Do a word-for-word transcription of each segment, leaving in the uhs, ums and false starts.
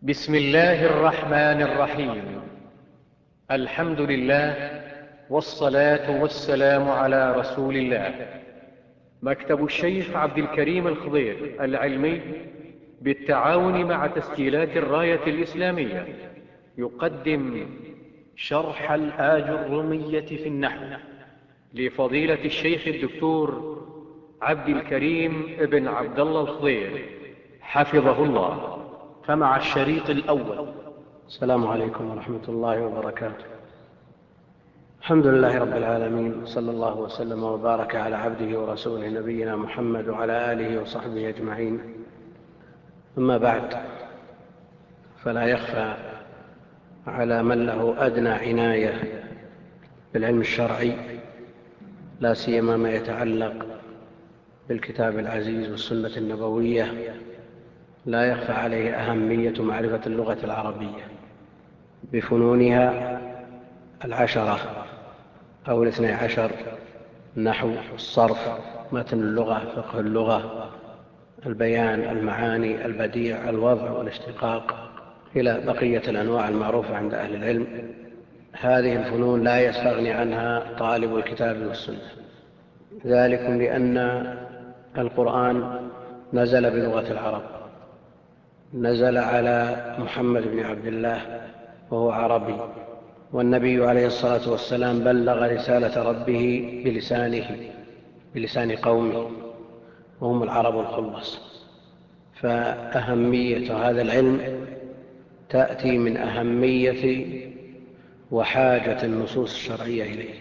بسم الله الرحمن الرحيم. الحمد لله والصلاة والسلام على رسول الله. مكتب الشيخ عبد الكريم الخضير العلمي بالتعاون مع تسجيلات الراية الإسلامية يقدم شرح الآج الرومية في النحو لفضيلة الشيخ الدكتور عبد الكريم بن عبد الله الخضير حفظه الله. فمع الشريط الأول. السلام عليكم ورحمة الله وبركاته. الحمد لله رب العالمين، صلى الله وسلم وبارك على عبده ورسوله نبينا محمد وعلى آله وصحبه أجمعين. أما بعد، فلا يخفى على من له أدنى عناية بالعلم الشرعي، لا سيما ما يتعلق بالكتاب العزيز والسنة النبوية، لا يخفى عليه أهمية معرفة اللغة العربية بفنونها العشرة أو الاثني عشر: النحو، الصرف، متن اللغة، فقه اللغة، البيان، المعاني، البديع، الوضع والاشتقاق، إلى بقية الأنواع المعروفة عند أهل العلم. هذه الفنون لا يستغني عنها طالب الكتاب والسنة، ذلك لأن القرآن نزل بلغة العرب، نزل على محمد بن عبد الله وهو عربي، والنبي عليه الصلاة والسلام بلغ رسالة ربه بلسانه بلسان قومه وهم العرب الخلص. فأهمية هذا العلم تأتي من أهمية وحاجة النصوص الشرعية إليه.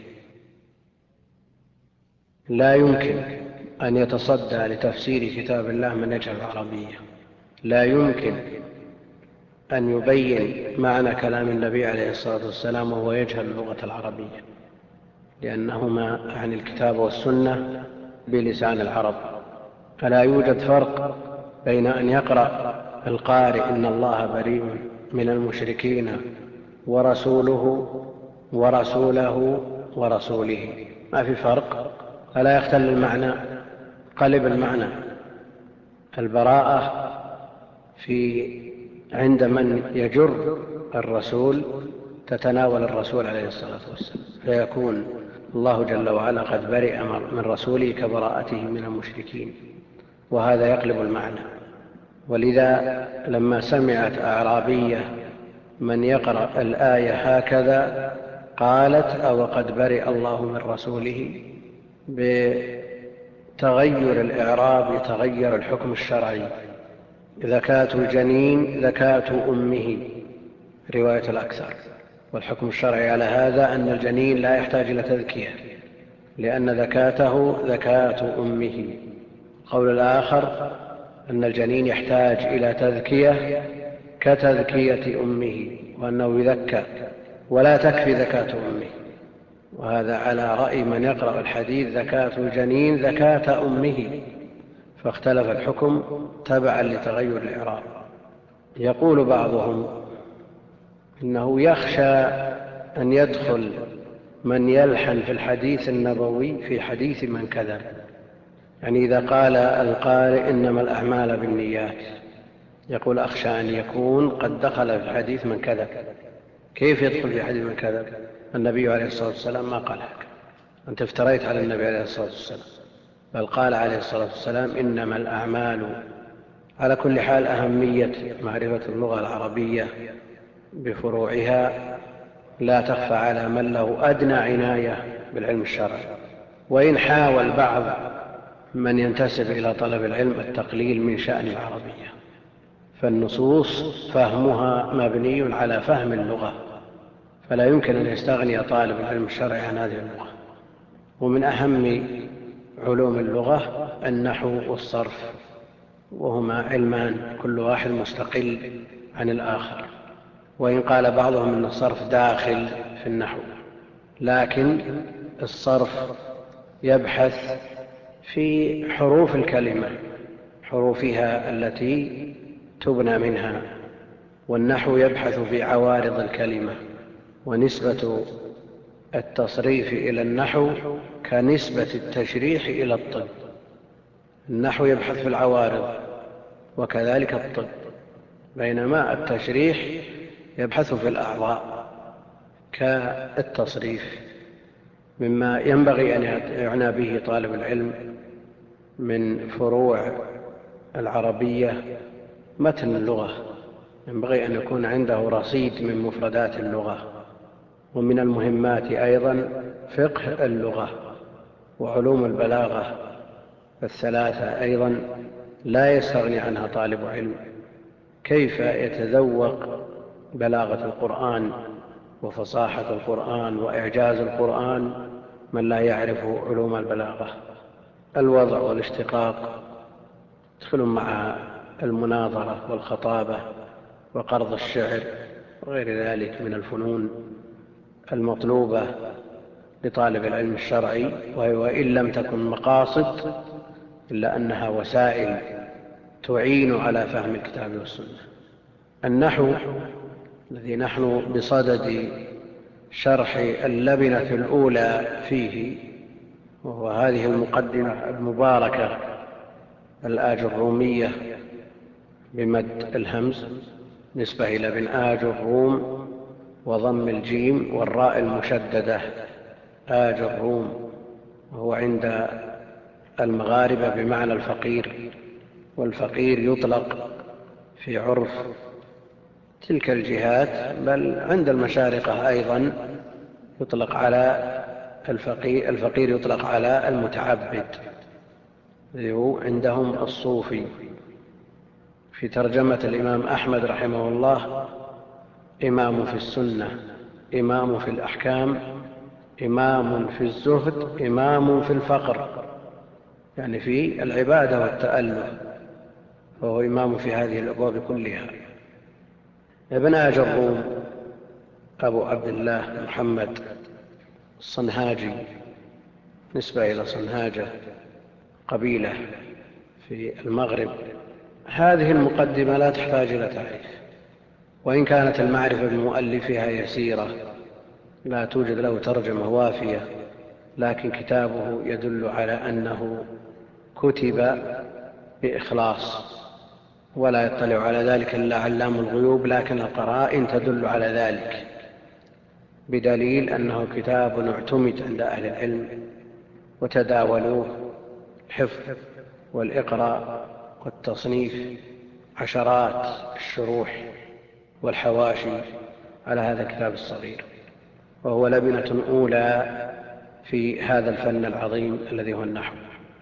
لا يمكن أن يتصدى لتفسير كتاب الله من يجهل العربية، لا يمكن أن يبين معنى كلام النبي عليه الصلاة والسلام وهو يجهل اللغة العربية، لأنهما عن الكتاب والسنة بلسان العرب. فلا يوجد فرق بين أن يقرأ القارئ إن الله بريء من المشركين ورسوله ورسوله ورسوله، ما في فرق، فلا يختل المعنى، قلب المعنى. البراءة في عند من يجر الرسول تتناول الرسول عليه الصلاة والسلام، فيكون الله جل وعلا قد برئ من رسوله كبراءته من المشركين، وهذا يقلب المعنى. ولذا لما سمعت أعرابية من يقرأ الآية هكذا قالت: أو قد برئ الله من رسوله. بتغير الإعراب يتغير الحكم الشرعي. زكاة الجنين زكاة أمه، رواية الأكثر، والحكم الشرعي على هذا أن الجنين لا يحتاج إلى تذكية لأن زكاته زكاة أمه. القول الآخر أن الجنين يحتاج إلى تذكية كتذكية أمه، وأنه يذكى ولا تكفي زكاة أمه، وهذا على رأي من يقرأ الحديث زكاة الجنين زكاة أمه، فاختلف الحكم تبعا لتغير الإعراب. يقول بعضهم إنه يخشى أن يدخل من يلحن في الحديث النبوي في حديث من كذب، يعني إذا قال القارئ إنما الأعمال بالنيات، يقول أخشى أن يكون قد دخل في الحديث من كذب. كيف يدخل في حديث من كذب؟ النبي عليه الصلاة والسلام ما قال هكذا، أنت افتريت على النبي عليه الصلاة والسلام، بل قال عليه الصلاة والسلام إنما الأعمال. على كل حال، أهمية معرفة اللغة العربية بفروعها لا تخفى على من له أدنى عناية بالعلم الشرعي، وإن حاول بعض من ينتسب إلى طلب العلم التقليل من شأن العربية، فالنصوص فهمها مبني على فهم اللغة، فلا يمكن أن يستغني طالب العلم الشرعي عن هذه اللغة. ومن أهم علوم اللغة النحو والصرف، وهما علمان كل واحد مستقل عن الآخر، وإن قال بعضهم أن الصرف داخل في النحو، لكن الصرف يبحث في حروف الكلمة، حروفها التي تبنى منها، والنحو يبحث في عوارض الكلمة. ونسبة التصريف إلى النحو كنسبة التشريح إلى الطب، النحو يبحث في العوارض وكذلك الطب. بينما التشريح يبحث في الأعضاء كالتصريف. مما ينبغي أن يعنى به طالب العلم من فروع العربية متن اللغة، ينبغي أن يكون عنده رصيد من مفردات اللغة. ومن المهمات أيضا فقه اللغة وعلوم البلاغة الثلاثة أيضا لا يستغني عنها طالب علم. كيف يتذوق بلاغة القرآن وفصاحة القرآن وإعجاز القرآن من لا يعرف علوم البلاغة؟ الوضع والاشتقاق يدخلون مع المناظرة والخطابة وقرض الشعر وغير ذلك من الفنون المطلوبة لطالب العلم الشرعي، وإن لم تكن مقاصد إلا أنها وسائل تعين على فهم الكتاب والسنة. النحو الذي نحن بصدد شرح اللبنة الأولى فيه، وهو هذه المقدمة المباركة الآجرومية بمد الهمز نسبة إلى ابن آج الروم وضم الجيم والراء المشددة آج الروم، وهو عند المغاربة بمعنى الفقير، والفقير يطلق في عرف تلك الجهات، بل عند المشارقة أيضا يطلق على الفقير, الفقير يطلق على المتعبد، هو عندهم الصوفي. في ترجمة الإمام أحمد رحمه الله: إمام في السنة، إمام في الأحكام، إمام في الزهد، إمام في الفقر، يعني في العبادة والتأله، فهو إمام في هذه الأبواب كلها. ابن آج الروم أبو عبد الله محمد الصنهاجي نسبة إلى صنهاجة قبيلة في المغرب. هذه المقدمة لا تحتاج إلى تعريف، وإن كانت المعرفة بمؤلفها يسيرة لا توجد له ترجمة وافية، لكن كتابه يدل على أنه كتب بإخلاص، ولا يطلع على ذلك إلا علام الغيوب، لكن القرائن تدل على ذلك، بدليل أنه كتاب اعتمد عند أهل العلم وتداولوه الحفظ والإقراء والتصنيف، عشرات الشروح والحواشي على هذا الكتاب الصغير، وهو لبنة أولى في هذا الفن العظيم الذي هو النحو.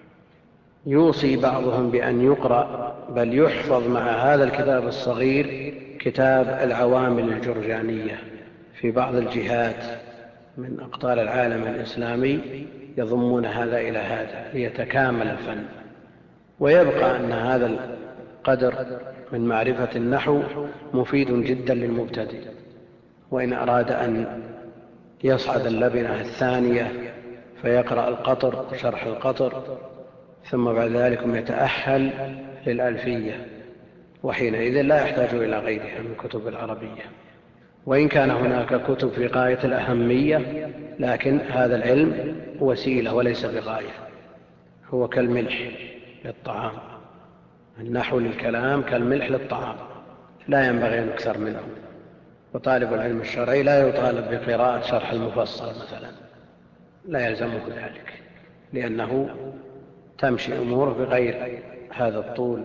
يوصي بعضهم بأن يقرأ بل يحفظ مع هذا الكتاب الصغير كتاب العوامل الجرجانية في بعض الجهات من أقطار العالم الإسلامي، يضمون هذا إلى هذا ليتكامل الفن. ويبقى أن هذا القدر من معرفة النحو مفيد جدا للمبتدئ، وإن أراد أن يصعد اللبنة الثانية فيقرأ القطر وشرح القطر، ثم بعد ذلك يتأهل للألفية، وحينئذ لا يحتاج إلى غيرها من كتب العربية. وإن كان هناك كتب في غاية الأهمية، لكن هذا العلم وسيلة وليس بغاية، هو كالملح للطعام، النحو للكلام كالملح للطعام، لا ينبغي أن يكثر منه. وطالب العلم الشرعي لا يطالب بقراءة شرح المفصل مثلا، لا يلزمه ذلك، لأنه تمشي أموره بغير هذا الطول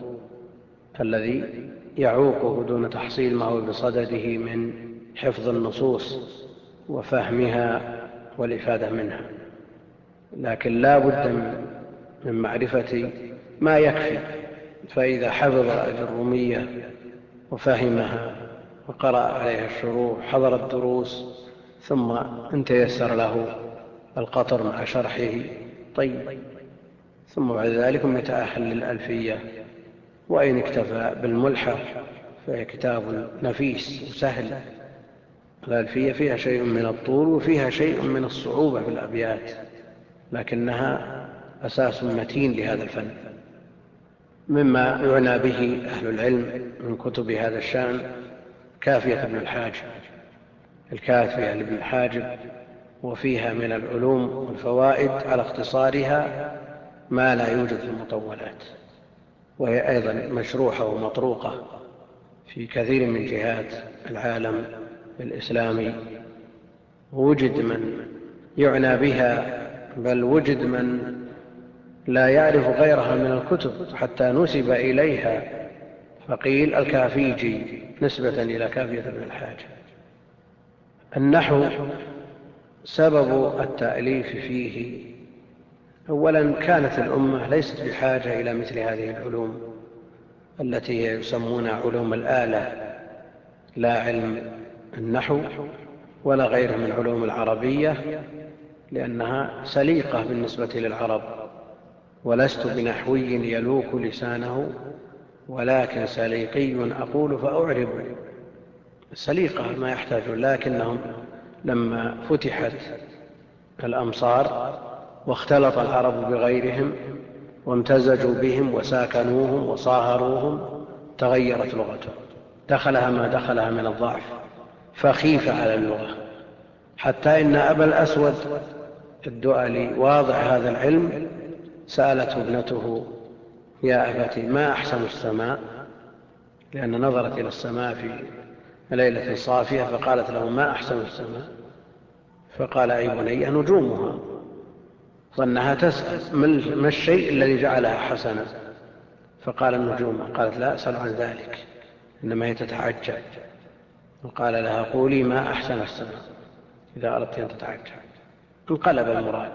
الذي يعوقه دون تحصيل ما هو بصدده من حفظ النصوص وفهمها والإفادة منها. لكن لا بد من معرفة ما يكفي، فإذا حفظ الأجرومية وفهمها وقرأ عليها الشروح، حضر الدروس، ثم ان تيسر له القطر مع شرحه طيب، ثم بعد ذلك يتأهل للألفية. وإن اكتفى بالملحة فهي كتاب نفيس وسهل. الألفية فيها شيء من الطول وفيها شيء من الصعوبة في الأبيات، لكنها أساس متين لهذا الفن. مما يعنى به أهل العلم من كتب هذا الشأن كافية ابن الحاجب، الكافية لابن الحاجب، وفيها من العلوم والفوائد على اختصارها ما لا يوجد في المطولات، وهي أيضا مشروحة ومطروقة في كثير من جهات العالم الإسلامي، وجد من يعنى بها، بل وجد من لا يعرف غيرها من الكتب حتى نسب إليها، فقيل الكافيجي نسبة إلى كافية ابن الحاج. النحو سبب التأليف فيه: أولا كانت الأمة ليست بحاجة إلى مثل هذه العلوم التي يسمونها علوم الآلة، لا علم النحو ولا غيره من علوم العربية، لأنها سليقة بالنسبة للعرب. ولست بنحوي يلوك لسانه، ولكن سليقي أقول فأعرب. سليقة ما يحتاجون، لكنهم لما فتحت الأمصار واختلط العرب بغيرهم وامتزجوا بهم وساكنوهم وصاهروهم تغيرت لغتهم، دخلها ما دخلها من الضعف، فخيف على اللغة، حتى إن أبا الأسود الدؤلي واضع هذا العلم سألته ابنته: يا أبتي ما أحسن السماء؟ لأن نظرت إلى السماء في ليلة صافية فقالت له: ما أحسن السماء؟ فقال: أي بني نجومها. ظنها تسأل ما الشيء الذي جعلها حسنا، فقال: النجوم. قالت: لا أسأل عن ذلك، إنما هي تتعجب. وقال لها: قولي ما أحسن السماء إذا أردت أن تتعجب. انقلب المراد.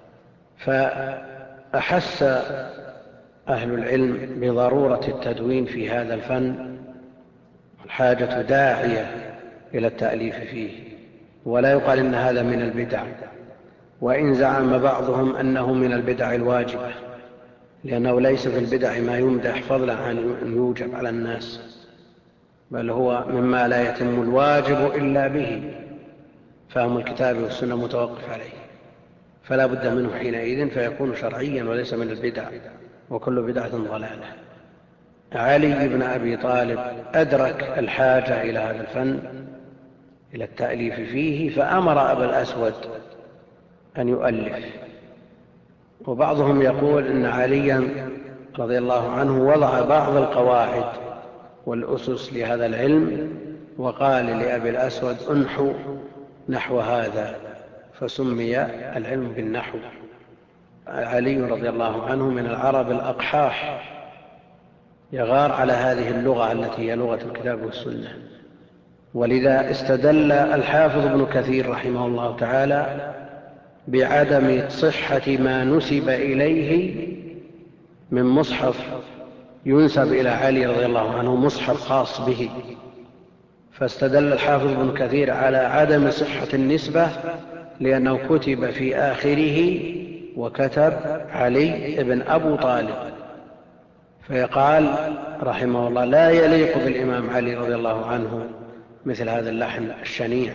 فأحس أهل العلم بضرورة التدوين في هذا الفن، الحاجة داعية إلى التأليف فيه، ولا يقال إن هذا من البدع، وإن زعم بعضهم أنه من البدع الواجبة، لأنه ليس في البدع ما يمدح فضلا عن أن يوجب على الناس، بل هو مما لا يتم الواجب إلا به، فهم الكتاب والسنة متوقف عليه، فلا بد منه حينئذ فيكون شرعيا وليس من البدع، وكل بدعة ضلالة. علي بن أبي طالب أدرك الحاجة إلى هذا الفن، إلى التأليف فيه، فأمر أبا الأسود أن يؤلف. وبعضهم يقول إن عليا رضي الله عنه وضع بعض القواعد والأسس لهذا العلم، وقال لأبي الأسود: انحو نحو هذا، فسمي العلم بالنحو. علي رضي الله عنه من العرب الأقحاح، يغار على هذه اللغة التي هي لغة الكتاب والسنة، ولذا استدل الحافظ ابن كثير رحمه الله تعالى بعدم صحة ما نسب إليه من مصحف ينسب إلى علي رضي الله عنه، مصحف خاص به، فاستدل الحافظ ابن كثير على عدم صحة النسبة لأنه كتب في آخره وكتب علي بن أبو طالب، فيقال رحمه الله: لا يليق بالإمام علي رضي الله عنه مثل هذا اللحن الشنيع.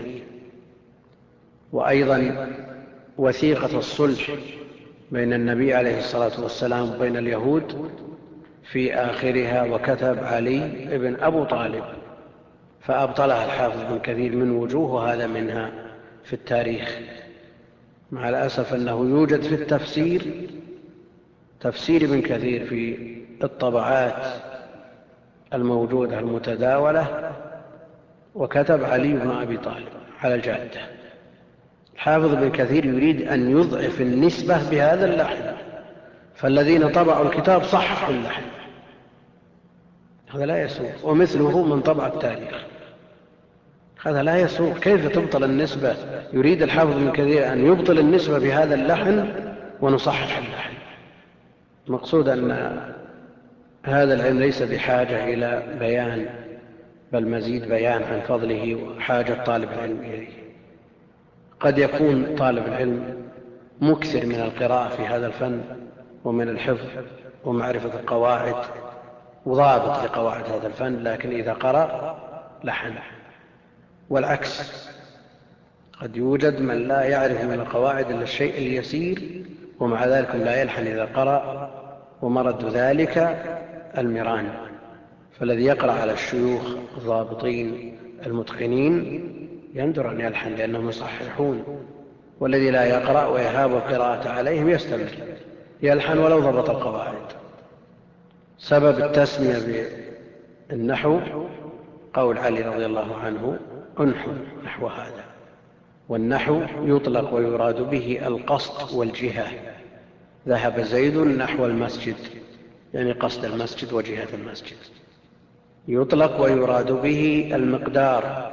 وأيضا وثيقة الصلح بين النبي عليه الصلاة والسلام وبين اليهود في آخرها وكتب علي بن أبو طالب، فأبطلها الحافظ بن كثير من وجوه، هذا منها في التاريخ، مع الأسف أنه يوجد في التفسير تفسير ابن كثير في الطبعات الموجودة المتداولة وكتب علي بن أبي طالب على الجادة. الحافظ ابن كثير يريد أن يضعف النسبة بهذا اللحن، فالذين طبعوا الكتاب صححوا اللحن، هذا لا يسوق. ومثله من طبع التاريخ، هذا لا يسوق. كيف تبطل النسبة؟ يريد الحافظ ابن كثير أن يبطل النسبة بهذا اللحن ونصحح اللحن. المقصود أن هذا العلم ليس بحاجة إلى بيان، بل مزيد بيان عن فضله وحاجة طالب العلم إليه. قد يكون طالب العلم مكثر من القراءة في هذا الفن ومن الحفظ ومعرفة القواعد وضابط لقواعد هذا الفن، لكن إذا قرأ لحن. والعكس، قد يوجد من لا يعرف من القواعد إلا الشيء اليسير ومع ذلك لا يلحن إذا قرأ، ومرد ذلك المران. فالذي يقرأ على الشيوخ الضابطين المتقنين يندر أن يلحن لأنهم يصححون، والذي لا يقرأ ويهاب القراءة عليهم يستمر يلحن ولو ضبط القواعد. سبب التسمية بالنحو قول علي رضي الله عنه: انحو نحو هذا. والنحو يطلق ويراد به القصد والجهة. ذهب زيد نحو المسجد، يعني قصد المسجد وجهة المسجد. يطلق ويراد به المقدار،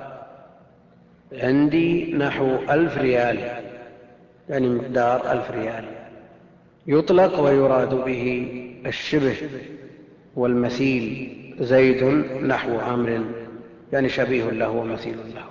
عندي نحو ألف ريال، يعني مقدار ألف ريال. يطلق ويراد به الشبه والمثيل، زيد نحو عمرو، يعني شبيه له ومثيل له.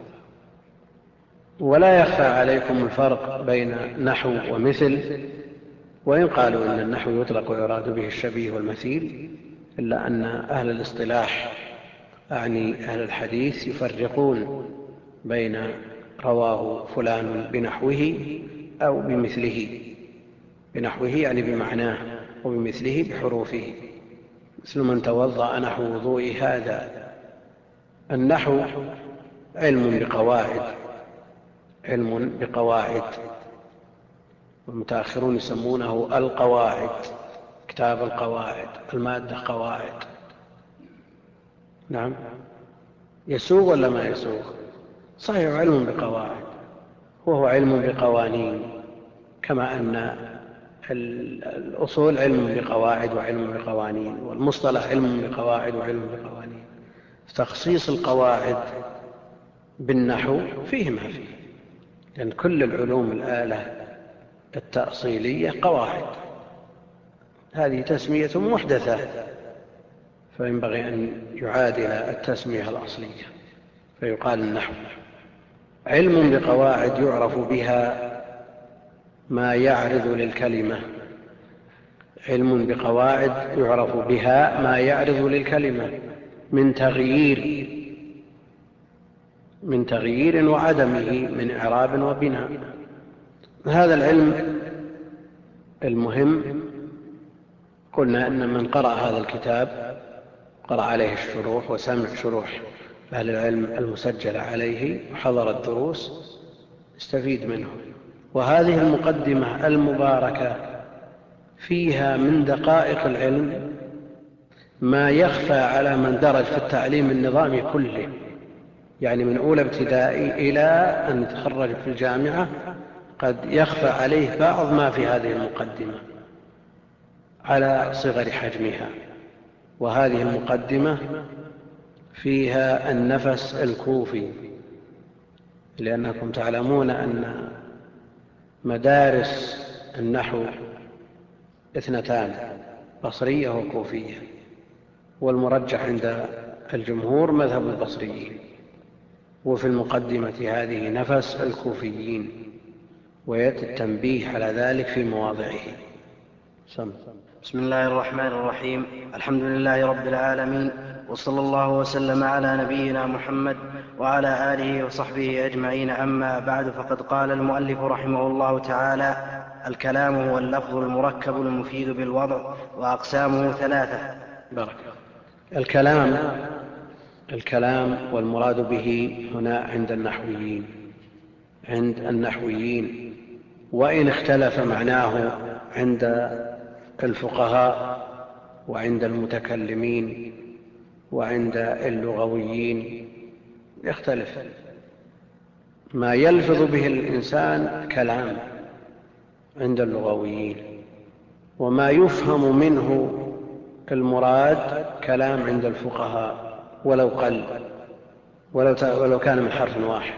ولا يخفى عليكم الفرق بين نحو ومثل، وإن قالوا إن النحو يطلق ويراد به الشبيه والمثيل، إلا أن أهل الاصطلاح أعني أهل الحديث يفرقون بين رواه فلان بنحوه أو بمثله. بنحوه يعني بمعناه، وبمثله بحروفه، مثل من توضأ نحو وضوء هذا. النحو علم بقواعد، علم بقواعد، والمتأخرون يسمونه القواعد، كتاب القواعد، المادة قواعد. نعم، يسوغ ولا ما يسوغ؟ صحيح، علم بقواعد، وهو علم بقوانين، كما أن الأصول علم بقواعد وعلم بقوانين، والمصطلح علم بقواعد وعلم بقوانين. تخصيص القواعد بالنحو فيه ما فيه، لأن كل العلوم الآلة التأصيلية قواعد، هذه تسمية محدثة، فينبغي أن يعادل التسمية الأصلية فيقال النحو. علم بقواعد يعرف بها ما يعرض للكلمة، علم بقواعد يعرف بها ما يعرض للكلمة من تغيير من تغيير وعدمه، من إعراب وبناء. هذا العلم المهم قلنا أن من قرأ هذا الكتاب، قرأ عليه الشروح وسمع شروح أهل العلم المسجلة عليه وحضر الدروس، استفيد منه. وهذه المقدمة المباركة فيها من دقائق العلم ما يخفى على من درج في التعليم النظامي كله، يعني من أولى ابتدائي إلى أن يتخرج في الجامعة قد يخفى عليه بعض ما في هذه المقدمة على صغر حجمها. وهذه المقدمة فيها النفس الكوفي، لأنكم تعلمون أن مدارس النحو اثنتان، بصرية وكوفية، والمرجح عند الجمهور مذهب البصريين، وفي المقدمة هذه نفس الكوفيين، ويأتي التنبيه على ذلك في مواضعه. سم. بسم الله الرحمن الرحيم. الحمد لله رب العالمين، وصلى الله وسلم على نبينا محمد وعلى آله وصحبه أجمعين. أما بعد، فقد قال المؤلف رحمه الله تعالى: الكلام هو اللفظ المركب المفيد بالوضع، وأقسامه ثلاثة. بارك. الكلام الكلام والمراد به هنا عند النحويين عند النحويين وإن اختلف معناه عند الفقهاء وعند المتكلمين وعند اللغويين، يختلف. ما يلفظ به الإنسان كلام عند اللغويين، وما يفهم منه المراد كلام عند الفقهاء ولو قل، ولو, ولو كان من حرف واحد.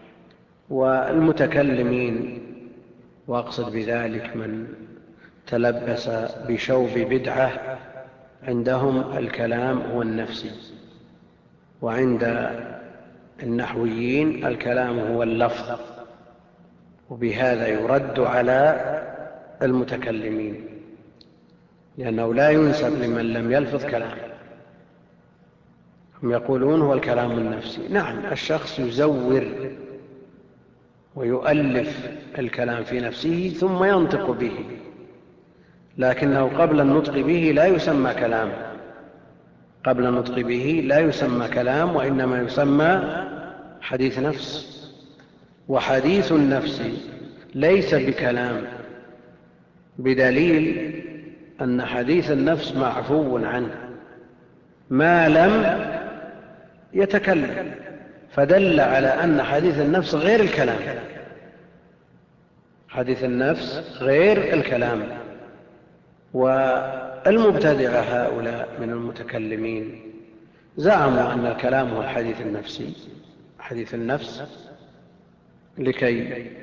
والمتكلمين، وأقصد بذلك من تلبس بشوب بدعة، عندهم الكلام هو النفسي، وعند النحويين الكلام هو اللفظ، وبهذا يرد على المتكلمين، لأنه لا ينسب لمن لم يلفظ كلام. هم يقولون هو الكلام النفسي. نعم، الشخص يزور ويؤلف الكلام في نفسه ثم ينطق به، لكنه قبل النطق به لا يسمى كلام، قبل النطق به لا يسمى كلام، وإنما يسمى حديث نفس. وحديث النفس ليس بكلام، بدليل أن حديث النفس معفو عنه ما لم يتكلم، فدل على أن حديث النفس غير الكلام. حديث النفس غير الكلام. والمبتدعة هؤلاء من المتكلمين زعموا أن الكلام هو الحديث النفسي، حديث النفس، لكي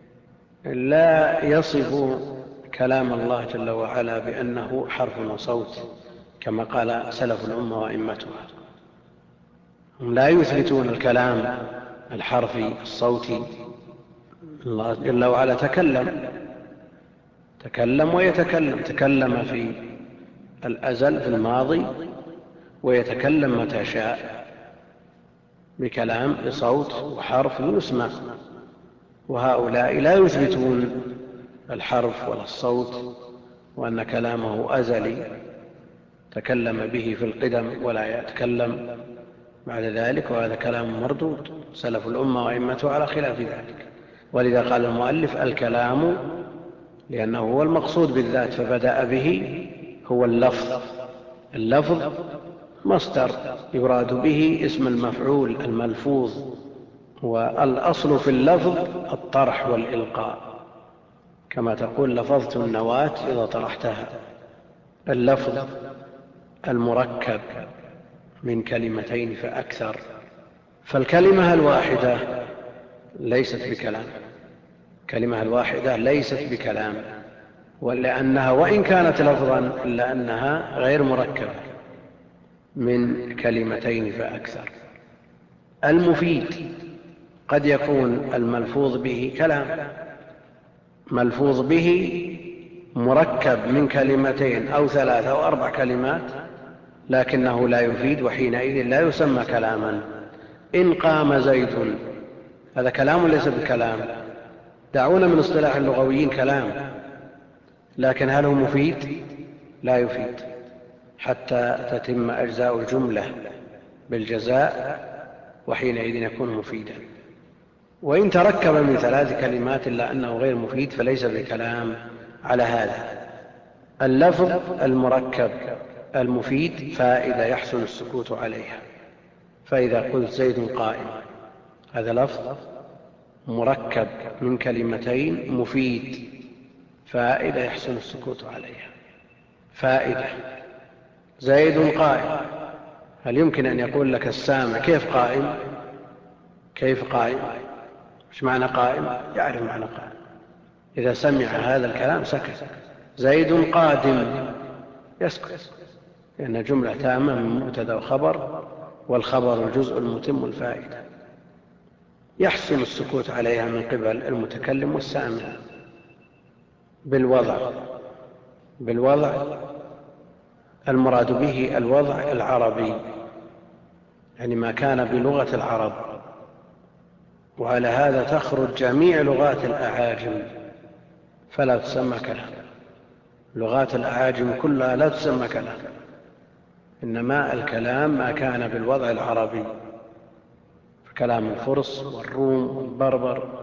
لا يصفوا كلام الله جل وعلا بأنه حرف وصوت كما قال سلف الأمة وأئمتها. هم لا يثبتون الكلام الحرفي الصوتي. الله جل وعلا تكلم تكلم ويتكلم، تكلم في الأزل في الماضي، ويتكلم متى شاء بكلام بصوت وحرف يسمع. وهؤلاء لا يثبتون الحرف ولا الصوت، وأن كلامه أزلي تكلم به في القدم ولا يتكلم بعد ذلك، وهذا كلام مردود. سلف الأمة وأئمته على خلاف ذلك. ولذا قال المؤلف الكلام لأنه هو المقصود بالذات، فبدأ به هو اللفظ. اللفظ مصدر يراد به اسم المفعول الملفوظ، والأصل في اللفظ الطرح والإلقاء، كما تقول لفظت النواة إذا طرحتها. اللفظ المركب من كلمتين فأكثر. فالكلمة الواحدة ليست بكلام، الكلمة الواحدة ليست بكلام، ولأنها وإن كانت لفظا إلا أنها غير مركبة من كلمتين فأكثر. المفيد قد يكون الملفوظ به كلام، ملفوظ به مركب من كلمتين أو ثلاث أو أربع كلمات، لكنه لا يفيد، وحينئذ لا يسمى كلاما. إن قام زيد، هذا كلام ليس بكلام. دعونا من اصطلاح اللغويين كلام، لكن هل هو مفيد؟ لا يفيد حتى تتم أجزاء الجملة بالجزاء، وحينئذ يكون مفيدا. وإن تركب من ثلاث كلمات إلا أنه غير مفيد فليس بكلام. على هذا اللفظ المركب المفيد فائدة يحسن السكوت عليها. فإذا قلت زيد قائم، هذا لفظ مركب من كلمتين مفيد، فائدة يحسن السكوت عليها. فائدة زيد قائم، هل يمكن أن يقول لك السامع كيف قائم؟ كيف قائم؟ مش معنى قائم؟ يعرف معنى قائم. إذا سمع هذا الكلام سكت. زيد قادم، يسكت، لأن جملة تامة من مبتدا وخبر، والخبر الجزء المتم الفائدة، يحسن السكوت عليها من قبل المتكلم والسامع. بالوضع بالوضع المراد به الوضع العربي، يعني ما كان بلغة العرب، وعلى هذا تخرج جميع لغات الأعاجم فلا تسمى كلام. لغات الأعاجم كلها لا تسمى كلام، إنما الكلام ما كان بالوضع العربي، كلام الفرس والروم والبربر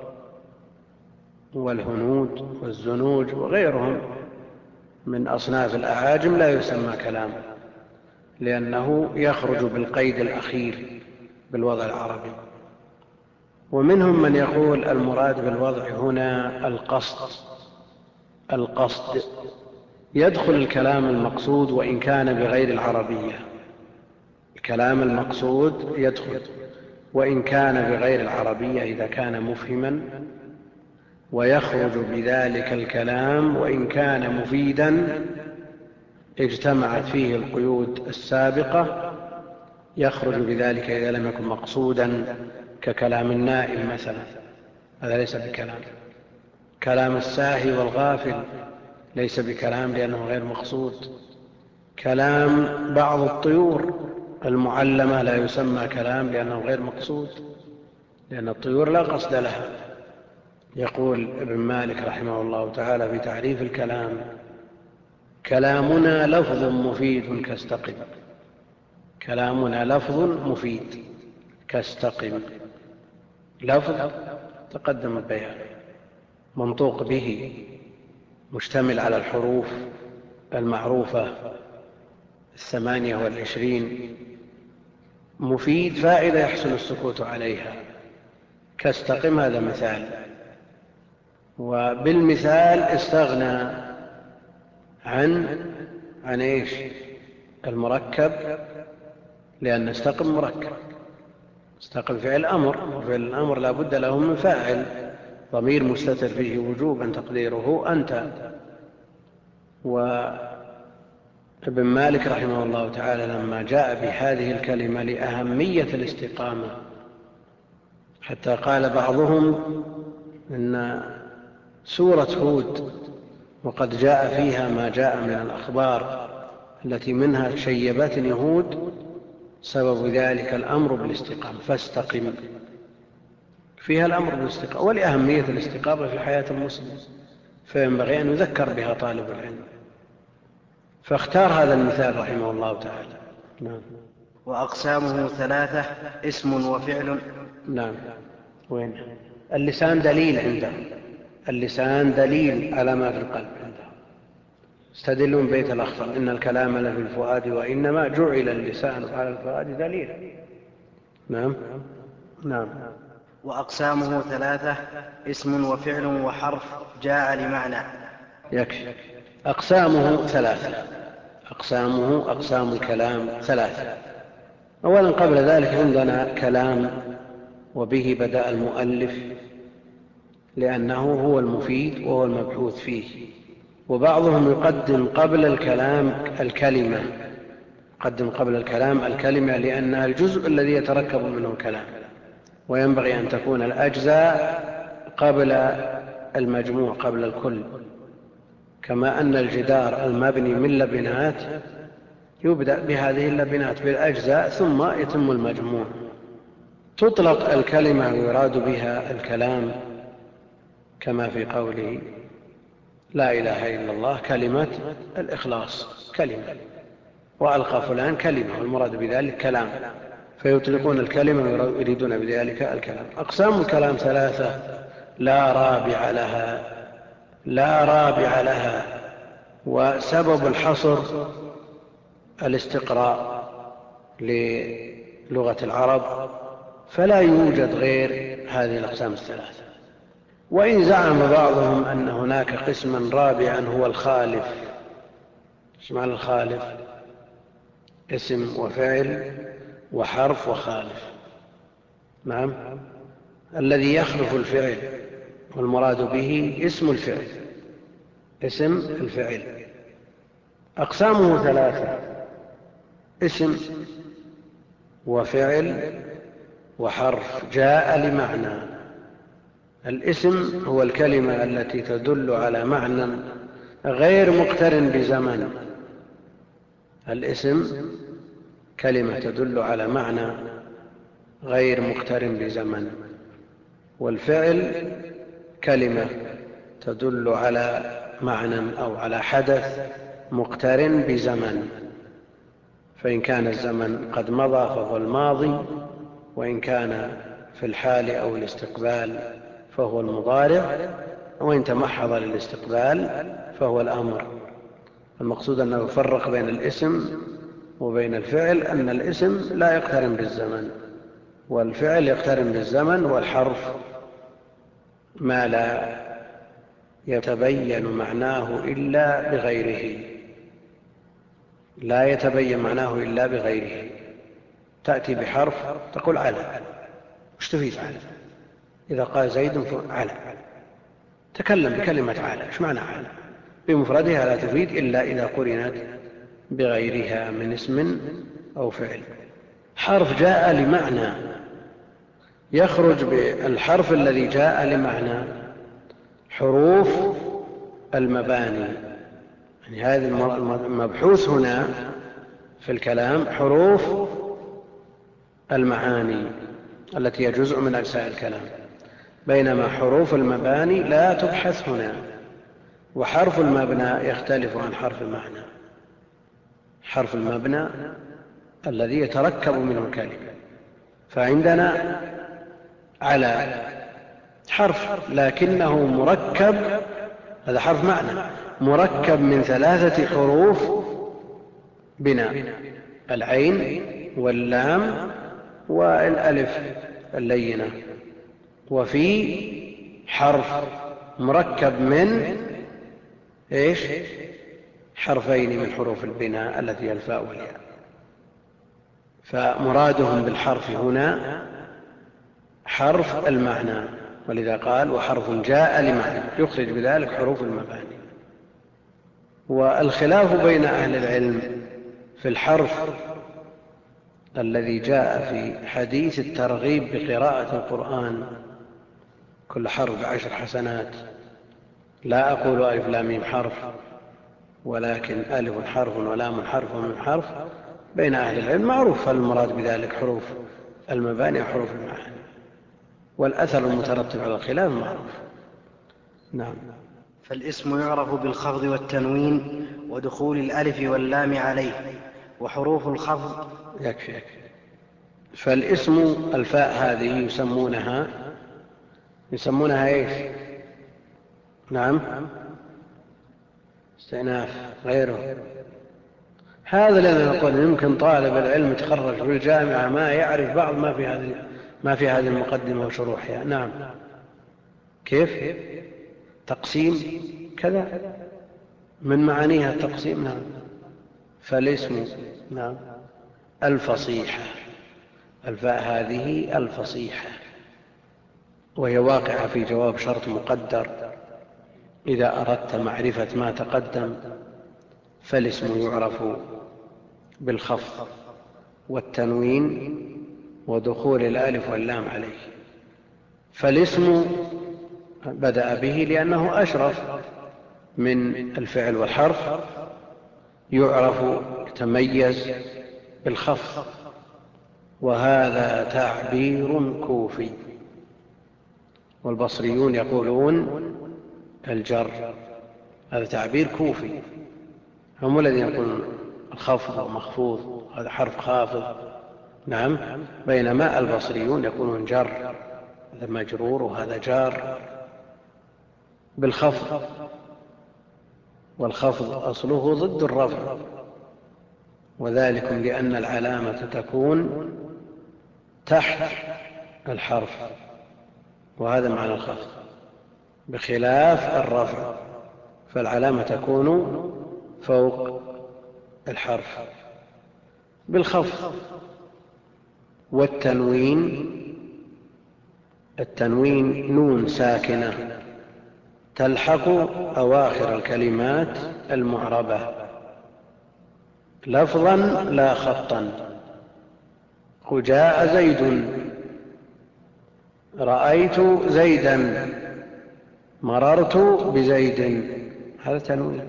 والهنود والزنوج وغيرهم من أصناف الأعاجم لا يسمى كلام، لأنه يخرج بالقيد الأخير بالوضع العربي. ومنهم من يقول المراد بالوضع هنا القصد. القصد يدخل الكلام المقصود وإن كان بغير العربية، الكلام المقصود يدخل وإن كان بغير العربية إذا كان مفهما، ويخرج بذلك الكلام وإن كان مفيدا اجتمعت فيه القيود السابقة، يخرج بذلك إذا لم يكن مقصودا، ككلام النائم مثلا، هذا ليس بكلام. كلام الساهي والغافل ليس بكلام لأنه غير مقصود. كلام بعض الطيور المعلمة لا يسمى كلام لأنه غير مقصود، لأن الطيور لا قصد لها. يقول ابن مالك رحمه الله تعالى في تعريف الكلام: كلامنا لفظ مفيد كاستقم. كلامنا لفظ مفيد كاستقم. لفظ تقدم البيان، منطوق به، مشتمل على الحروف المعروفة الثمانية والعشرين مفيد فائدة يحسن السكوت عليها، كاستقم هذا مثال. وبالمثال استغنى عن عن ايش؟ المركب، لأن استقم مركب. استقم فعل أمر، فعل الأمر لا بد له من فاعل، ضمير مستتر فيه وجوبا تقديره أنت. وابن مالك رحمه الله تعالى لما جاء بهذه الكلمة لأهمية الاستقامة، حتى قال بعضهم إن سورة هود وقد جاء فيها ما جاء من الأخبار التي منها شيبتني هود، سبب ذلك الأمر بالاستقامة، فاستقم، فيها الأمر بالاستقامة ولأهمية الاستقامة في حياة المسلم، فينبغي أن يذكر بها طالب العلم، فاختار هذا المثال رحمه الله تعالى. نعم. وأقسامه ثلاثة: اسم وفعل. نعم. وين اللسان دليل عنده، اللسان دليل على ما في القلب عنده. استدلون بيت الأخطر: إن الكلام لفي الفؤاد وإنما جعل اللسان على الفؤاد دليلا. نعم. نعم. وأقسامه ثلاثة: اسم وفعل وحرف جاء لمعنى. يكفي. أقسامه ثلاثة. أقسامه أقسام الكلام ثلاثة. أولا قبل ذلك عندنا كلام، وبه بدأ المؤلف لأنه هو المفيد وهو المبحوث فيه. وبعضهم يقدم قبل الكلام الكلمة، يقدم قبل الكلام الكلمة لأنها الجزء الذي يتركب منه الكلام، وينبغي أن تكون الأجزاء قبل المجموع، قبل الكل، كما أن الجدار المبني من لبنات يبدأ بهذه اللبنات بالأجزاء ثم يتم المجموع. تطلق الكلمة ويراد بها الكلام كما في قوله: لا إله إلا الله كلمة الإخلاص كلمة، وألقى فلان كلمة، والمراد بذلك كلام، فيطلقون الكلمة ويريدون بذلك الكلام. أقسام الكلام ثلاثة لا رابع لها، لا رابع لها. وسبب الحصر الاستقراء للغة العرب، فلا يوجد غير هذه الأقسام الثلاثة. وإن زعم بعضهم أن هناك قسما رابعا هو الخالف. ايش معنى الخالف؟ اسم وفعل وحرف وخالف. نعم. الذي يخلف الفعل والمراد به اسم الفعل، اسم الفعل. أقسامه ثلاثة: اسم وفعل وحرف جاء لمعنى. الاسم هو الكلمة التي تدل على معنى غير مقترن بزمن. الاسم كلمة تدل على معنى غير مقترن بزمن. والفعل كلمة تدل على معنى أو على حدث مقترن بزمن، فإن كان الزمن قد مضى فهو الماضي، وإن كان في الحال أو الاستقبال فهو المضارع، وإن تمحض للاستقبال فهو الأمر. المقصود أنه يفرق بين الاسم وبين الفعل، أن الاسم لا يقترن بالزمن، والفعل يقترن بالزمن. والحرف ما لا يتبين معناه إلا بغيره، لا يتبين معناه إلا بغيره. تأتي بحرف تقول على، وش تفيد على؟ إذا قال زيد على، تكلم بكلمة على، ايش معنى على؟ بمفردها لا تفيد إلا إذا قرنت بغيرها من اسم أو فعل. حرف جاء لمعنى، يخرج بالحرف الذي جاء لمعنى حروف المباني. يعني هذا المبحوث هنا في الكلام حروف المعاني التي هي جزء من أجزاء الكلام، بينما حروف المباني لا تبحث هنا. وحرف المبنى يختلف عن حرف المعنى. حرف المبنى الذي يتركب منه الكلمة، فعندنا على حرف لكنه مركب، هذا حرف معنى مركب من ثلاثة حروف بناء: العين واللام والألف اللينة. وفي حرف مركب من إيش؟ حرفين من حروف البناء التي هي الفاء والياء. فمرادهم بالحرف هنا حرف المعنى، ولذا قال وحرف جاء لمعنى، يخرج بذلك حروف المباني. والخلاف بين أهل العلم في الحرف الذي جاء في حديث الترغيب بقراءة القرآن كل حرف بعشر حسنات. لا أقول ألف لام ميم حرف، ولكن ألف حرف ولام حرف وميم حرف. بين أهل العلم معروف المراد بذلك حروف المباني وحروف المعاني، والأثر المترتب على الخلاف معروف. نعم. فالاسم يعرف بالخفض والتنوين ودخول الألف واللام عليه، وحروف الخفض يكفي يكفي. فالاسم الفاء هذه يسمونها يسمونها ايش؟ نعم، استئناف غيره. هذا لنا نقول يمكن طالب العلم يتخرج في الجامعة ما يعرف بعض ما في هذه ما في هذه المقدمة وشروحها. نعم. كيف؟ تقسيم كذا من معانيها التقسيم. نعم. فالاسم نعم الفصيحة، الفاء هذه الفصيحة، وهي واقعة في جواب شرط مقدر إذا أردت معرفة ما تقدم. فالاسم يعرف بالخفض والتنوين ودخول الألف واللام عليه. فالاسم بدأ به لأنه أشرف من الفعل والحرف، يعرف يتميز بالخفض، وهذا تعبير كوفي. والبصريون يقولون الجر، هذا تعبير كوفي، هم الذين يقولون الخفض ومخفوض، هذا حرف خافض. نعم. بينما البصريون يقولون جر، هذا مجرور وهذا جار بالخفض، والخفض أصله ضد الرفع، وذلك لأن العلامة تكون تحت الحرف، وهذا معنى الخفض، بخلاف الرفع فالعلامة تكون فوق الحرف بالخفض. والتنوين، التنوين نون ساكنة تلحق أواخر الكلمات المعربة لفظا لا خطا. جاء زيد، رأيت زيدا، مررت بزيد، هذا تنوين،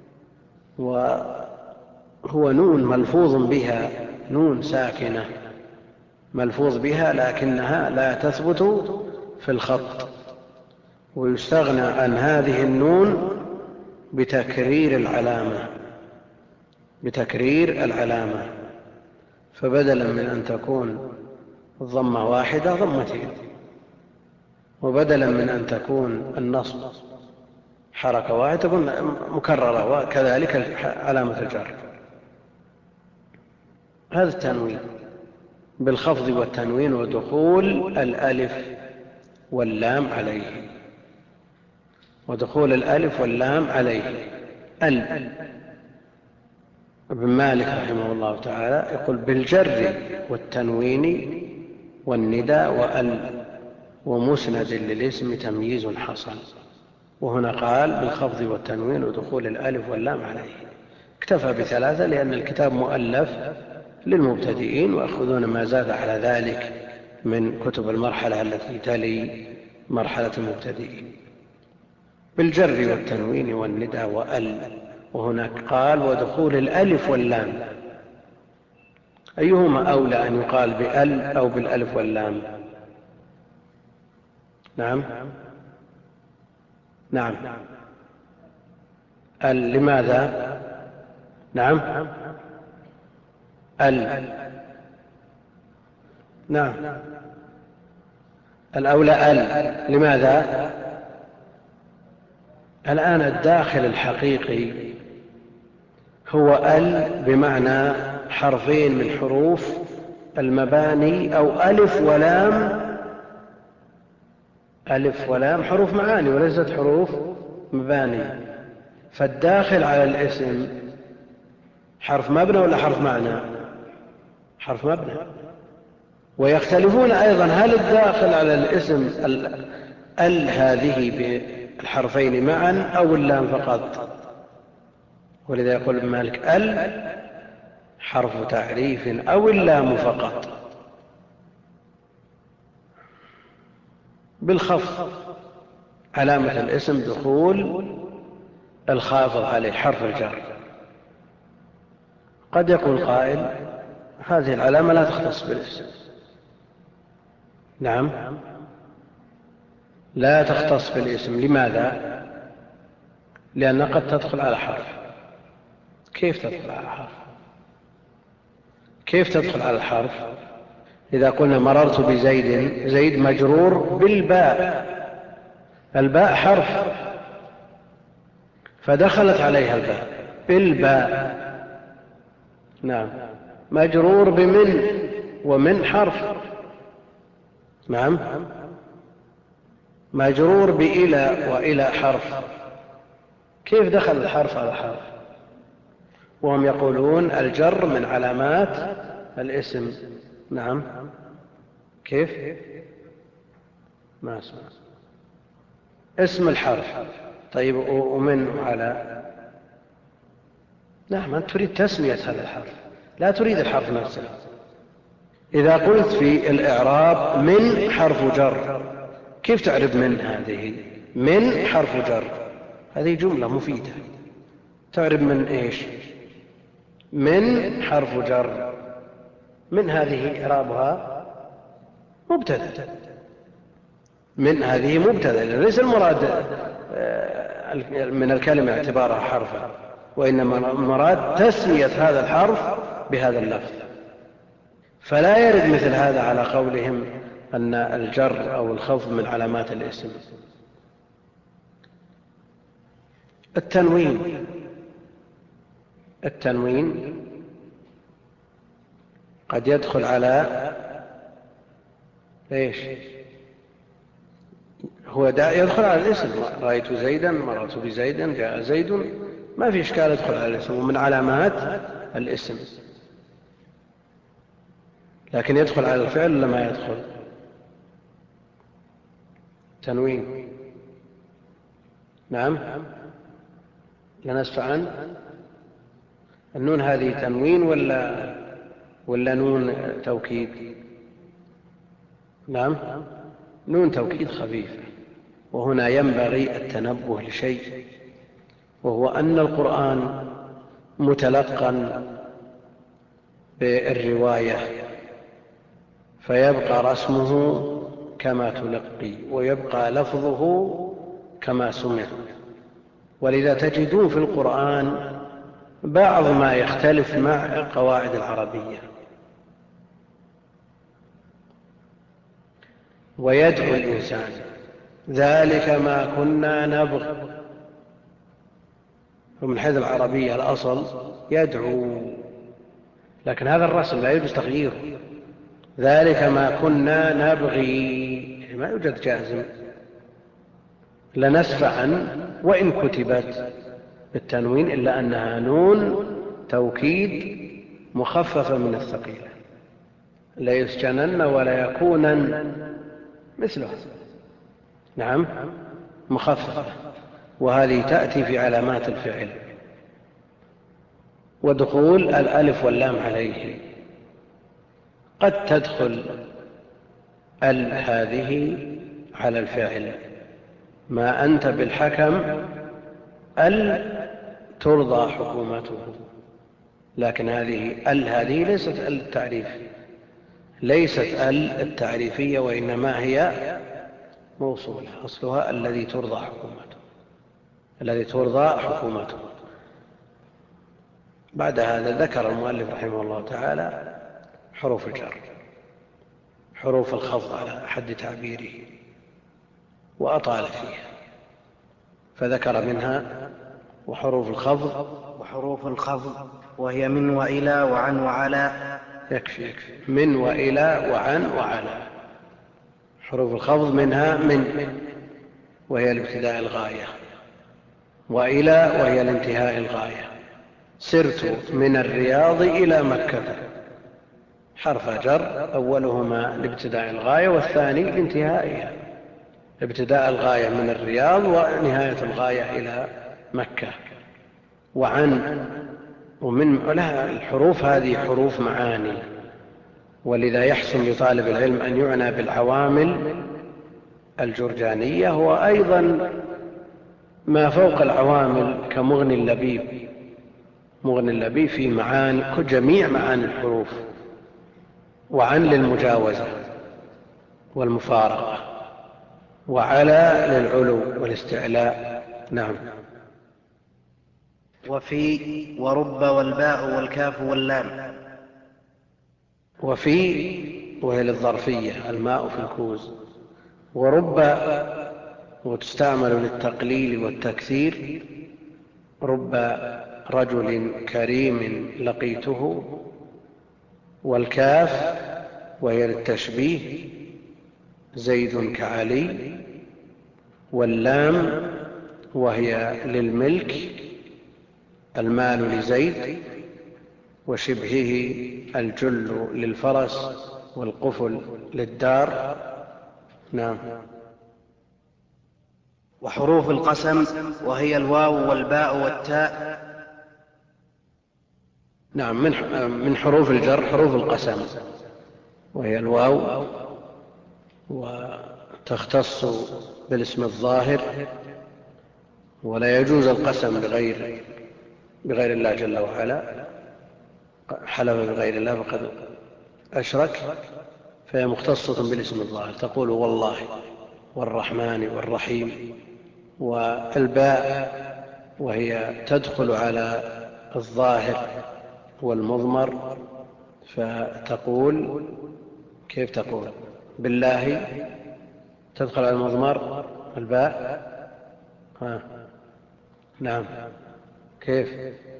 وهو نون ملفوظ بها، نون ساكنة ملفوظ بها، لكنها لا تثبت في الخط، ويستغنى عن هذه النون بتكرير العلامة بتكرير العلامة فبدلا من أن تكون الضمة واحدة ضمتين، وبدلا من أن تكون النصب حركة واحدة تكون مكررة، وكذلك علامة الجر. هذا التنوين بالخفض والتنوين ودخول الألف واللام عليه، ودخول الألف واللام عليه. ال ابن مالك رحمه الله تعالى يقول بالجر والتنوين والندى وال ومسند للاسم تمييز حصل. وهنا قال بالخفض والتنوين ودخول الألف واللام عليه. اكتفى بثلاثة لأن الكتاب مؤلف للمبتدئين، ويأخذون ما زاد على ذلك من كتب المرحلة التي تلي مرحلة المبتدئين. بالجر والتنوين والندى وال. وهناك قال ودخول الألف واللام، أيهما أولى أن يقال بأل أو بالألف واللام؟ نعم نعم ال. لماذا؟ نعم ال. نعم الأولى ال. لماذا؟ الآن الداخل الحقيقي هو ال بمعنى حرفين من حروف المباني أو ألف ولام. ألف ولام حروف معاني وليست حروف مباني، فالداخل على الاسم حرف مبنى ولا حرف معنى؟ حرف مبنى. ويختلفون أيضا هل الداخل على الاسم ال هذه بالحرفين معا أو اللام فقط. ولذا يقول ابن مالك ال حرف تعريف أو اللام فقط بالخفض. علامة الاسم دخول الخافض عليه حرف الجر. قد يقول قائل هذه العلامة لا تختص بالاسم. نعم، لا تختص بالاسم. لماذا؟ لأنها قد تدخل على حرف. كيف تدخل على حرف؟ كيف تدخل على الحرف؟ إذا قلنا مررت بزيد، زيد مجرور بالباء، الباء حرف فدخلت عليها الباء بالباء. نعم، مجرور بمن، ومن حرف. نعم، مجرور بإلى، وإلى حرف. كيف دخل الحرف على الحرف؟ وهم يقولون الجر من علامات الاسم. نعم، كيف؟ ما اسمع. اسم الحرف. طيب ومن وعلى؟ نعم، أنت تريد تسمية هذا الحرف، لا تريد الحرف نفسه. إذا قلت في الإعراب من حرف جر، كيف تعرف من هذه؟ من حرف جر، هذه جملة مفيدة. تعرف من إيش؟ من حرف جر. من هذه إعرابها مبتدأ. من هذه مبتدأ، ليس المراد من الكلمة اعتبارها حرفا، وإنما المراد تسمية هذا الحرف بهذا اللفظ. فلا يرد مثل هذا على قولهم أن الجر أو الخفض من علامات الاسم. التنوين. التنوين قد يدخل على ايش؟ هو يدخل على الاسم. رأيت زيدا، مررت بزيد، جاء زيد، ما في اشكال يدخل على الاسم، ومن علامات الاسم. لكن يدخل على الفعل لما يدخل تنوين. نعم، لنسف عن النون. هذه تنوين ولا ولا نون توكيد؟ نعم، نون توكيد خفيفة. وهنا ينبغي التنبه لشيء، وهو أن القرآن متلقى بالرواية، فيبقى رسمه كما تلقي، ويبقى لفظه كما سمع. ولذا تجدون في القرآن بعض ما يختلف مع قواعد العربية. ويدعو الإنسان ذلك ما كنا نبغي، ومن حيث العربية الأصل يدعو، لكن هذا الرسم لا يجوز تغييره. ذلك ما كنا نبغي ما يوجد جازم، لنسف عن وإن كتبت بالتنوين، إلا أنها نون توكيد مخففة من الثقيلة. لا يسجنن ولا يكونن مثله. نعم، مخففة، وهذه تأتي في علامات الفعل. ودخول الألف واللام عليه. قد تدخل ال هذه على الفعل. ما أنت بالحكم ال ترضى حكومته، لكن هذه ال هذه ليست ال التعريف، ليست ال التعريفية، وإنما هي موصولة. أصلها الذي ترضى حكومته، الذي ترضى حكومته. بعد هذا ذكر المؤلف رحمه الله تعالى حروف الجر، حروف الخفض على حد تعبيره، وأطال فيها، فذكر منها وحروف الخفض. وحروف الخفض وهي من وإلى وعن وعلى يكفي يكفي من وإلى وعن وعلى. حروف الخفض منها من وهي الابتداء الغاية، وإلى وهي الانتهاء الغاية. سرت من الرياض إلى مكة، حرف جر أولهما لابتداء الغاية والثاني لانتهائها. ابتداء الغاية من الرياض ونهاية الغاية إلى مكة. وعن ومن لها الحروف هذه حروف معاني، ولذا يحسن لطالب العلم أن يعنى بالعوامل الجرجانية، وأيضا ما فوق العوامل كمغني اللبيب. مغني اللبيب في معاني جميع معاني الحروف. وعن للمجاوزة والمفارقة، وعلى للعلو والاستعلاء. نعم. وفي ورب والباء والكاف واللام. وفي وهي للظرفية، الماء في الكوز. ورب وتستعمل للتقليل والتكثير، رب رجل كريم لقيته. والكاف وهي للتشبيه، زيد كعلي. واللام وهي للملك، المال لزيد وشبهه، الجل للفرس والقفل للدار. نعم. وحروف القسم وهي الواو والباء والتاء. نعم. من حروف الجر حروف القسم، وهي الواو، وتختص بالاسم الظاهر، ولا يجوز القسم بغير بغير الله جل وعلا. حلف بغير الله فقد أشرك، فهي مختصة بالاسم الظاهر. تقول والله والرحمن والرحيم. والباء وهي تدخل على الظاهر والمضمر، فتقول كيف تقول؟ بالله تدخل على المضمر الباء. ها. نعم. كيف؟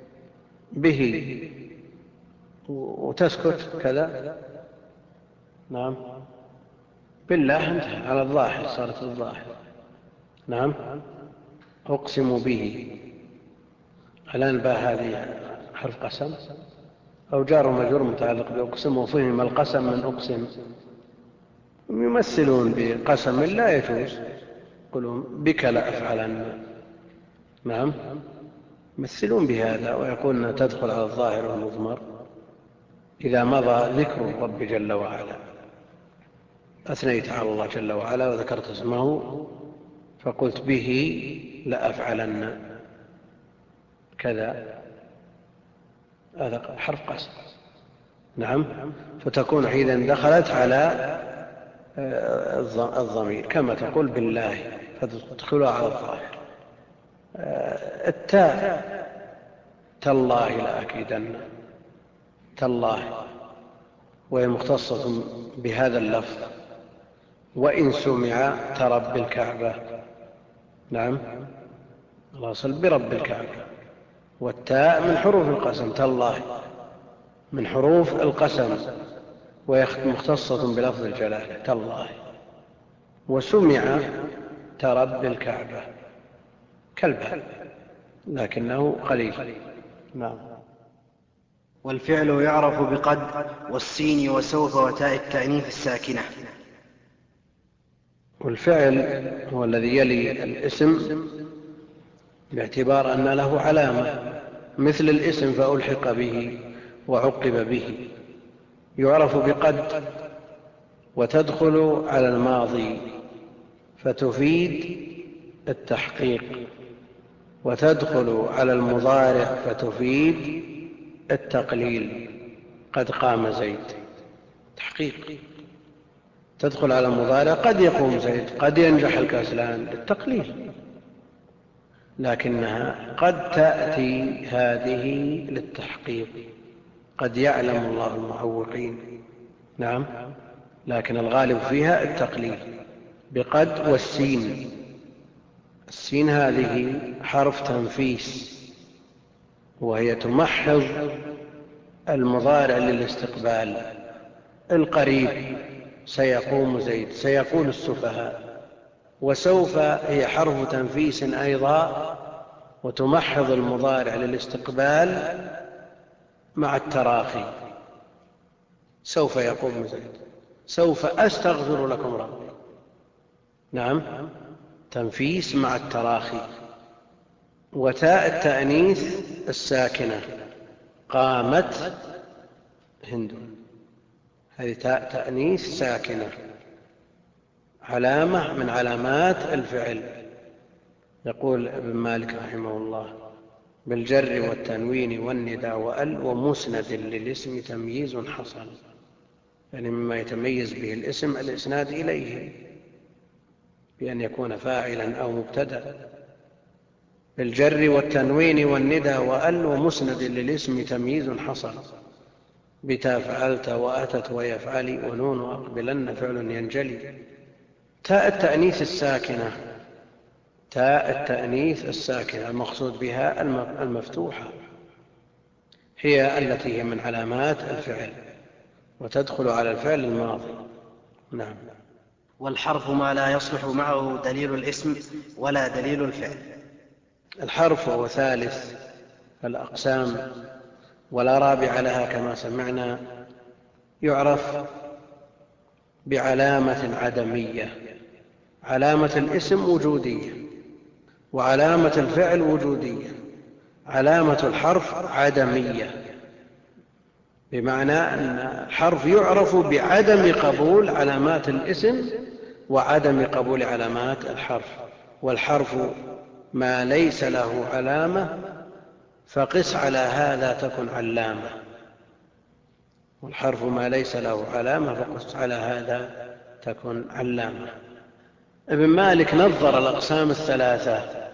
به وتسكت كذا. نعم. بالله انتهى على الظاهر، صارت الظاهر. نعم. أقسم به. الآن الباء هذه حرف قسم أو جار ومجرور متعلق بأقسم، وفهم القسم من أقسم. يمثلون بقسم لا يجوز، يقولون بك لأفعلن. نعم. يمثلون بهذا ويقولون تدخل على الظاهر والمضمر إذا مضى ذكر الرب جل وعلا. أثنيت على الله جل وعلا وذكرت اسمه فقلت به لأفعلن كذا، هذا حرف قسم. نعم. فتكون حينئذ دخلت على الضمير، كما تقول بالله فتدخلها على الظاهر. التاء تالله لأكيدن، تالله، وهي مختصة بهذا اللفظ. وإن سمع ترب الكعبة. نعم. الأصل برب الكعبة. والتاء من حروف القسم، تالله من حروف القسم، وهي مختصة بلفظ الجلالة تالله. وسمع ترب الكعبة كالباء لكنه قليل. نعم. والفعل يعرف بقد والسين وسوف وتاء التأنيث الساكنة. والفعل هو الذي يلي الاسم باعتبار أن له علامة، مثل الاسم فألحق به وعقب به. يعرف بقد وتدخل على الماضي فتفيد التحقيق، وتدخل على المضارع فتفيد التقليل. قد قام زيد تحقيق. تدخل على المضارع قد يقوم زيد، قد ينجح الكسلان للتقليل، لكنها قد تأتي هذه للتحقيق. قد يعلم الله المعوقين. نعم. لكن الغالب فيها التقليل بقد. والسين، السين هذه حرف تنفيس، وهي تمحض المضارع للاستقبال القريب سيقوم زيد، سيقول السفهاء. وسوف هي حرف تنفيس أيضا، وتمحض المضارع للاستقبال مع التراخي. سوف يقوم زيد، سوف أستغفر لكم ربي. نعم، تنفيس مع التراخي. وتاء التأنيث الساكنة قامت هند، هذه تاء تأنيث ساكنة علامة من علامات الفعل. يقول ابن مالك رحمه الله: بالجر والتنوين والندى وأل ومسند للاسم تمييز حصل، يعني مما يتميز به الاسم الإسناد إليه بأن يكون فاعلا أو مبتدأ. بالجر والتنوين والندى وأل ومسند للاسم تمييز حصل، بتا فعلت وأتت ويفعلي ونون أقبلن فعل ينجلي. تاء التأنيث الساكنة، تاء التأنيث الساكنة المقصود بها المفتوحة، هي التي هي من علامات الفعل وتدخل على الفعل الماضي. نعم. والحرف ما لا يصلح معه دليل الاسم ولا دليل الفعل. الحرف هو ثالث الأقسام ولا رابع لها كما سمعنا، يعرف بعلامة عدمية. علامة الاسم وجودية، وعلامة الفعل وجودية. علامة الحرف عدمية، بمعنى أن الحرف يعرف بعدم قبول علامات الاسم وعدم قبول علامات الحرف. والحرف ما ليس له علامة فقس على هذا تكن علامة. والحرف ما ليس له علامة فقس على هذا تكن علامة. ابن مالك نظر الأقسام الثلاثة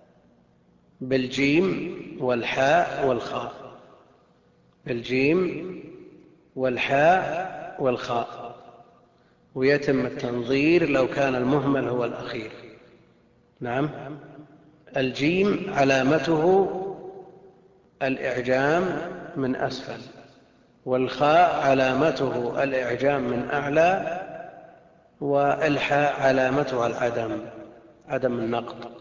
بالجيم والحاء والخاء، بالجيم والحاء والخاء، ويتم التنظير لو كان المهمل هو الأخير. نعم. الجيم علامته الإعجام من أسفل، والخاء علامته الإعجام من أعلى، والحاء علامتها العدم، عدم النقط.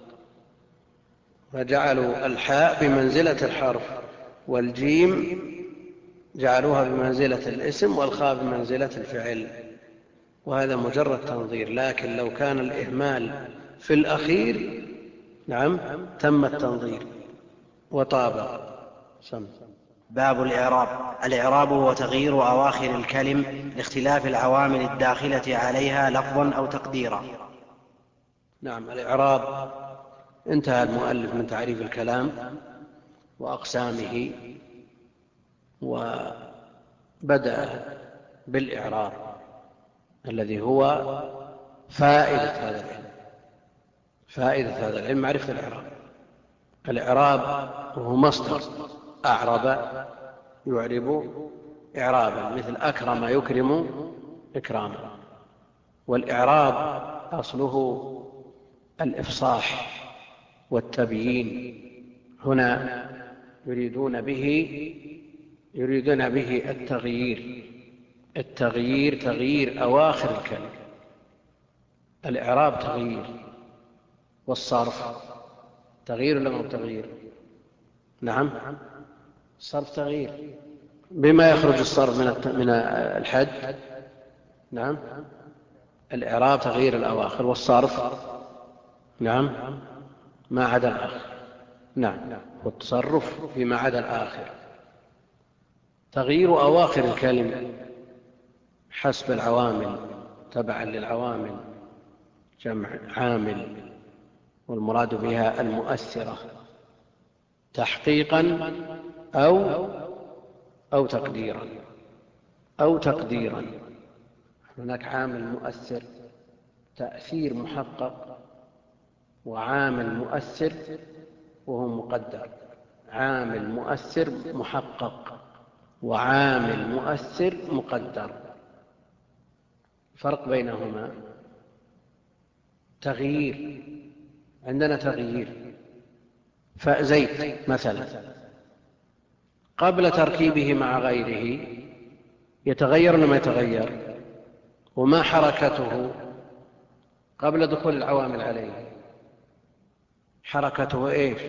فجعلوا الحاء بمنزلة الحرف، والجيم جعلوها بمنزلة الاسم، والخاء بمنزلة الفعل. وهذا مجرد تنظير، لكن لو كان الإهمال في الأخير نعم تم التنظير وطابق. سم. باب الإعراب. الإعراب هو تغيير أواخر الكلم لاختلاف العوامل الداخلة عليها لفظا أو تقديرا. نعم. الإعراب انتهى المؤلف من تعريف الكلام وأقسامه، وبدأ بالإعراب الذي هو فائدة هذا العلم. فائدة هذا العلم معرفة الإعراب. الإعراب هو مصدر أعرب يعرب إعرابا، مثل أكرم يكرم إكراما. والإعراب أصله الإفصاح والتبيين. هنا يريدون به يريدون به التغيير التغيير تغيير أواخر الكلمة. الإعراب تغيير، والصرف تغيير ولا مو تغيير؟ نعم، الصرف تغيير. بما يخرج الصرف من الحد. نعم. الإعراب تغيير الأواخر، والصرف نعم ما عدا الآخر. نعم، والتصرف فيما عدا الآخر. تغيير أواخر الكلم حسب العوامل، تبعا للعوامل، جمع عامل، والمراد بها المؤثرة تحقيقا أو أو تقديرا أو تقديرا. هناك عامل مؤثر تأثير محقق، وعامل مؤثر وهو مقدر. عامل مؤثر محقق، وعامل مؤثر مقدر. فرق بينهما تغيير. عندنا تغيير، فزيد مثلا قبل تركيبه مع غيره يتغير ولا ما يتغير؟ وما حركته قبل دخول العوامل عليه؟ حركته ايش؟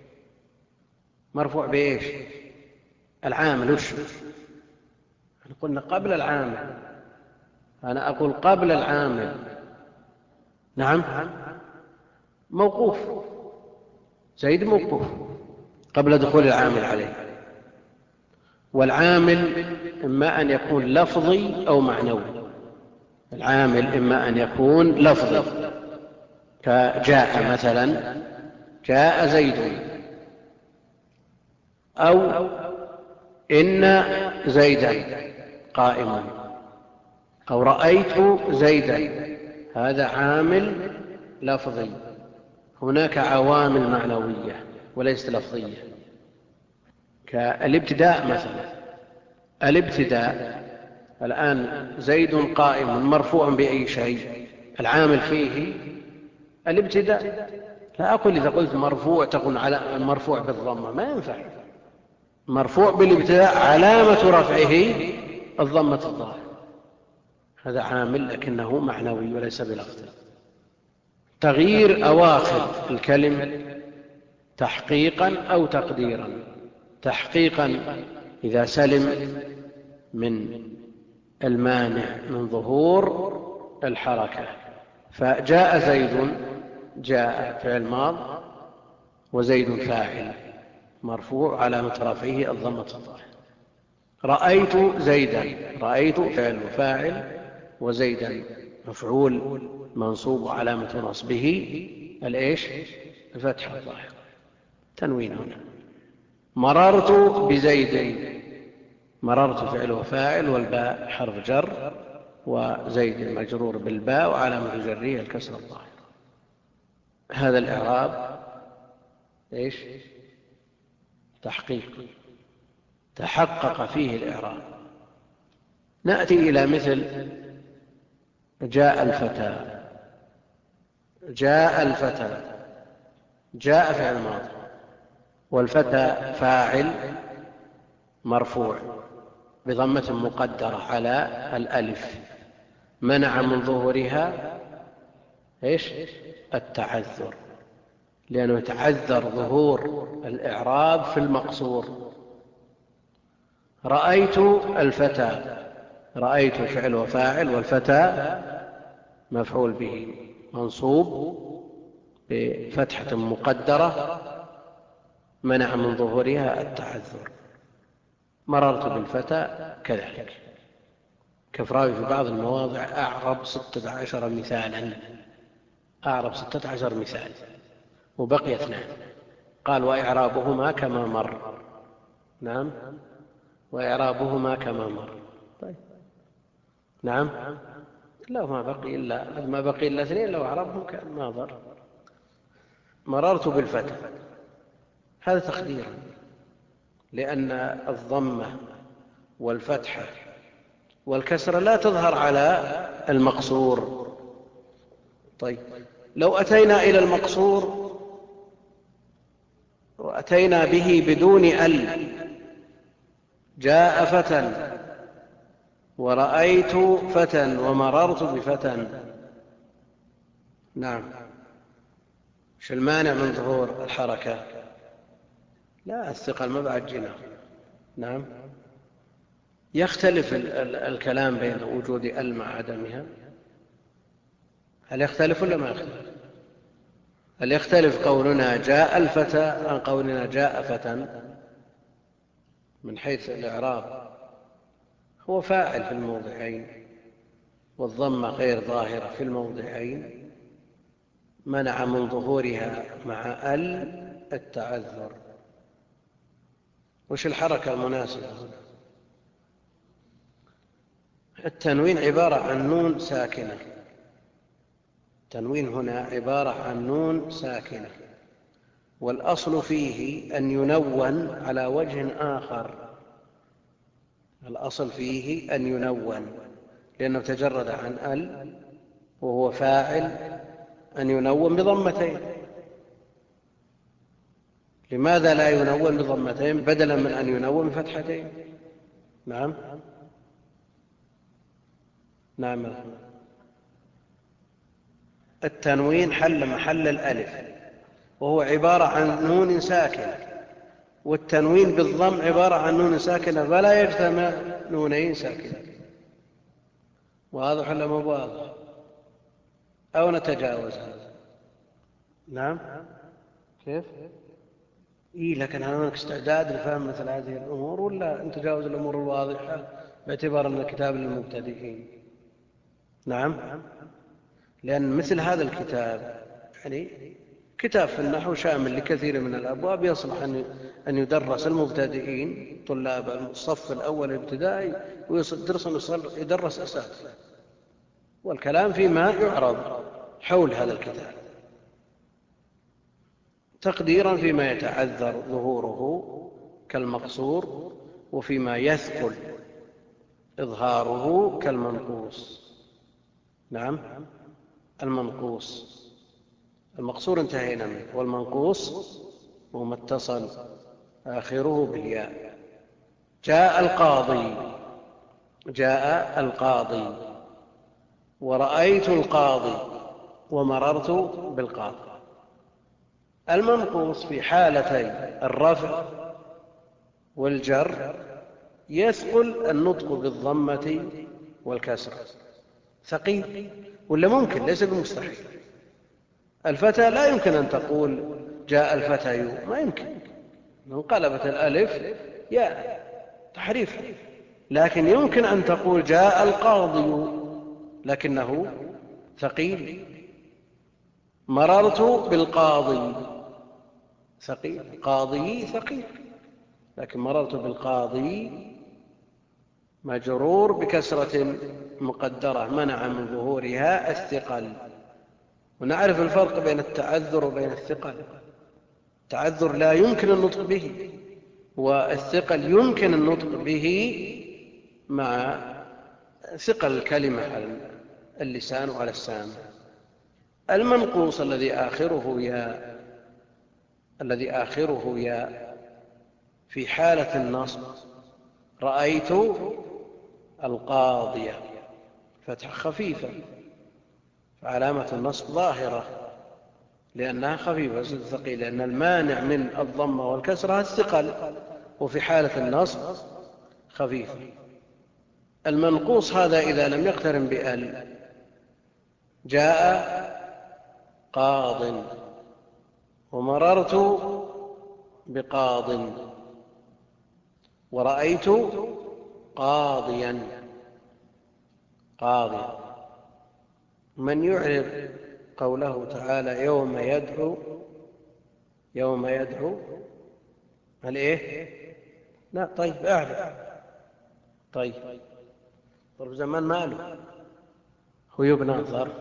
مرفوع بايش؟ العامل. وش قلنا؟ قبل العامل. انا اقول قبل العامل. نعم، موقوف. زيد موقوف قبل دخول العامل عليه. والعامل إما أن يكون لفظي أو معنوي. العامل إما أن يكون لفظي، كجاء مثلا، جاء زيد، أو إن زيدا قائم، أو رأيت زيدا. هذا عامل لفظي. هناك عوامل معنوية وليست لفظية، كالابتداء مثلا. الابتداء الآن زيد قائم مرفوع بأي شيء؟ العامل فيه الابتداء. لا أقول إذا قلت مرفوع تكون على مرفوع بالضمة، ما ينفع. مرفوع بالابتداء علامة رفعه الضمة الظاهرة. هذا عامل لكنه معنوي وليس بلفظ. تغيير أواخر الكلم تحقيقا أو تقديرا. تحقيقا إذا سلم من المانع من ظهور الحركة. فجاء زيد، جاء فعل ماض وزيد فاعل مرفوع علامة رفعه الضمة الظاهرة. رأيت زيدا، رأيت فعل وفاعل وزيدا مفعول منصوب علامة نصبه الايش؟ الفتحة الظاهرة. تنوين هنا. مررت بزيد، مررت فعل وفاعل والباء حرف جر وزيد مجرور بالباء وعلامة جره الكسر الظاهرة. هذا الإعراب ايش؟ تحقيق، تحقق فيه الإعراب. نأتي إلى مثل جاء الفتى. جاء الفتى، جاء فعل ماضي والفتى فاعل مرفوع بضمة مقدرة على الألف، منع من ظهورها ايش؟ التعذر، لأنه يتعذر ظهور الإعراب في المقصور. رأيت الفتى، رأيت فعل وفاعل والفتى مفعول به منصوب بفتحة مقدرة منع من ظهورها التعذر. مررت بالفتى كذلك. كفراوي في بعض المواضع أعرب ستة عشر مثالا، أعرب ستة عشر مثال وبقي اثنان. قال وإعرابهما كما مر. نعم، وإعرابهما كما مر. طيب. نعم، لا ما بقي إلا ما بقي إلا اثنين، لو أعربهم كان ما ضر. مررت بالفتى هذا تقدير، لأن الضمة والفتحة والكسرة لا تظهر على المقصور. طيب، لو أتينا إلى المقصور وأتينا به بدون ال، جاء فتى ورأيت فتى ومررت بفتى. نعم، ايش المانع من ظهور الحركة؟ لا، الثقل ما بعد جنا. نعم، يختلف الكلام بين وجود ال مع عدمها. هل يختلف ولا ما يختلف؟ هل يختلف قولنا جاء الفتى عن قولنا جاء فتى؟ من حيث الإعراب هو فاعل في الموضعين، والضمة غير ظاهرة في الموضعين، منع من ظهورها مع ال التعذر. وش الحركة المناسبة هنا؟ التنوين عبارة عن نون ساكنة. التنوين هنا عبارة عن نون ساكنة، والأصل فيه أن ينون على وجه آخر. الأصل فيه أن ينون لأنه تجرد عن ال وهو فاعل، أن ينون بضمتين. لماذا لا ينون بضمتين بدلا من أن ينون بفتحتين؟ نعم نعم. التنوين حل محل الألف، وهو عبارة عن نون ساكنة، والتنوين بالضم عبارة عن نون ساكنة، فلا يجتمع نونين ساكنة. واضح ولا مو واضح؟ أو نتجاوز هذا؟ نعم كيف؟ إيه، لكن هل هناك استعداد لفهم مثل هذه الأمور، ولا نتجاوز الأمور الواضحة باعتبار أن الكتاب للمبتدئين؟ نعم، لأن مثل هذا الكتاب يعني كتاب في النحو شامل لكثير من الأبواب، يصلح أن يدرس المبتدئين طلاب الصف الأول الابتدائي، ويدرس أساس، والكلام فيما يعرض حول هذا الكتاب تقديرا فيما يتعذر ظهوره كالمقصور، وفيما يثقل إظهاره كالمنقوص. نعم، المنقوص. المقصور انتهينا منه، والمنقوص هو ما اتصل آخره بالياء. جاء القاضي، جاء القاضي، ورأيت القاضي، ومررت بالقاضي. المنقوص في حالتي الرفع والجر يثقل النطق بالضمة والكسرة، ثقيل ولا ممكن؟ ليس بمستحيل. الفتى لا يمكن أن تقول جاء الفتى، ما يمكن، انقلبت الألف يا تحريف. لكن يمكن أن تقول جاء القاضي، لكنه ثقيل. مررت بالقاضي، ثقيل. قاضي ثقيل، لكن مررت بالقاضي مجرور بكسرة مقدرة منع من ظهورها الثقل. ونعرف الفرق بين التعذر وبين الثقل. التعذر لا يمكن النطق به، والثقل يمكن النطق به مع ثقل الكلمة على اللسان وعلى السامع. المنقوص الذي آخره ياء، الذي آخره ياء في حالة النصب رأيت القاضية، فتح خفيفة، فعلامة النصب ظاهرة لأنها خفيفة ثقيلة، لأن المانع من الضمة والكسرة الثقل، وفي حالة النصب خفيفة. المنقوص هذا إذا لم يقترن بأل، جاء قاض، ومررت بقاض، ورأيت قاضيا. قاضيا. من يعرب قوله تعالى يوم يدعو، يوم يدعو هل ايه؟ لا. طيب اعرف. طيب ظرف زمان ماله؟ هو يبنى الظرف.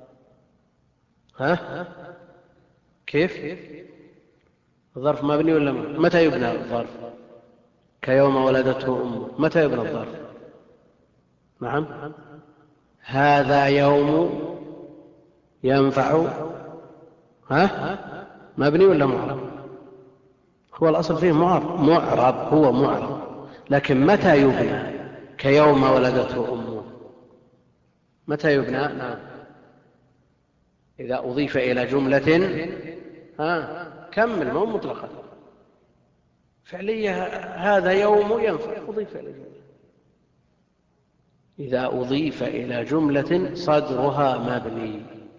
ها كيف؟ الظرف مبني ولا ما؟ متى يبنى الظرف؟ كيوم ولدته أمه. متى يبنى الظرف؟ نعم. هذا يوم ينفع، ها مبني ولا معرب؟ هو الأصل فيه معرب. معرب، هو معرب، لكن متى يبنى؟ كيوم ولدته أمه. متى يبنى؟ نعم، إذا أضيف إلى جملة. ها كمل، مو مطلقا. فعليا هذا يوم ينفع، أضيف إلى جملة. إذا أضيف إلى جملة صدرها مبني،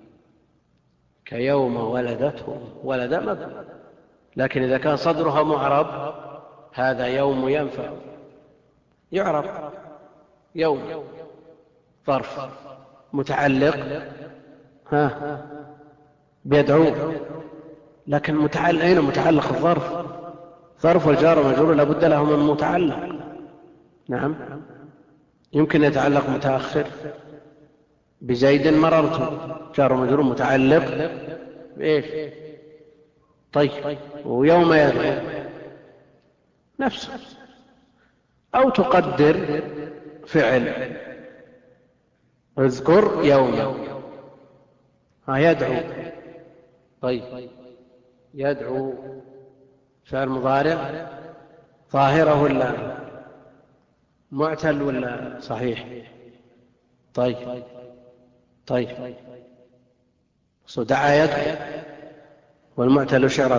كيوم ولدته، ولد مبني. لكن إذا كان صدرها معرب، هذا يوم ينفع، يعرب يوم ظرف متعلق ها بيدعو، لكن متعلق أين متعلق الظرف؟ ظرف والجار ومجرور لابد له من متعلق. نعم، يمكن يتعلق متأخر. بزيد مررت، جار ومجرور متعلق بإيش؟ طيب، ويوم يدعو نفسه. أو تقدر فعل، اذكر يوما، ها يدعو. طيب، يدعو فعل مضارع ظاهرة ولا معتل ولا صحيح؟ طيب طيب دعا يدعو، والمعتل شرب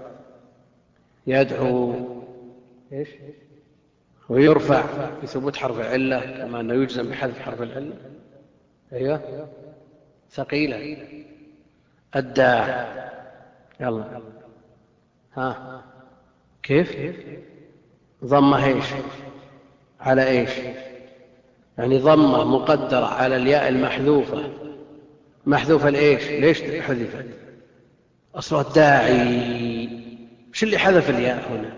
يدعو إيش؟ ويرفع بثبوت حرف العلة، كما أنه يجزم بحذف حرف العلة. أيوه ثقيلة. الداع يلا ها كيف ضمه ايش على ايش؟ يعني ضمه مقدرة على الياء المحذوفة. محذوفة الايش؟ ليش حذفت؟ اصل الداعي وش اللي حذف الياء هنا؟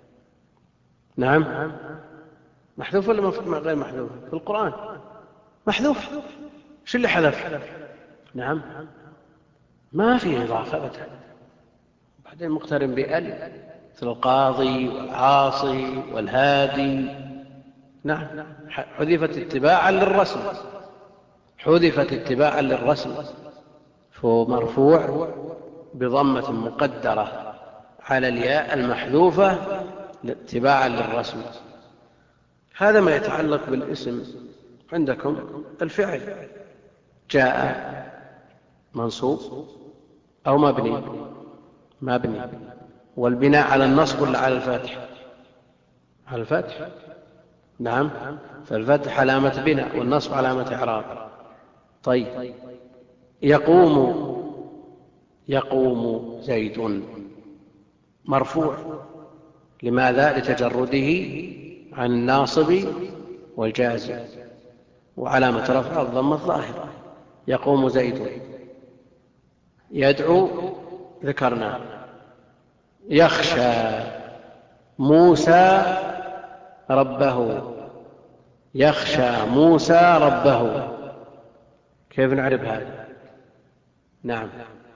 نعم محذوف ولا غير محذوف؟ في القرآن محذوف. وش اللي حذف؟ نعم ما في إضافة أبدا. بعدين مقترن بأل مثل القاضي والعاصي والهادي. نعم حذفت اتباعا للرسم. حذفت اتباعا للرسم، فهو مرفوع بضمة مقدرة على الياء المحذوفة اتباعا للرسم. هذا ما يتعلق بالاسم. عندكم الفعل جاء منصوب أو مبني؟ مبني. والبناء على النصب ولا على الفتح؟ على الفتح. نعم فالفتح علامة بناء والنصب علامة إعراب. طيب يقوم يقوم زيد مرفوع. لماذا؟ لتجرده عن الناصب والجازم، وعلامة رفع الضمة الظاهرة. يقوم زيد. يدعو ذكرنا. يخشى موسى ربه. يخشى موسى ربه. كيف نعرف هذا؟ نعم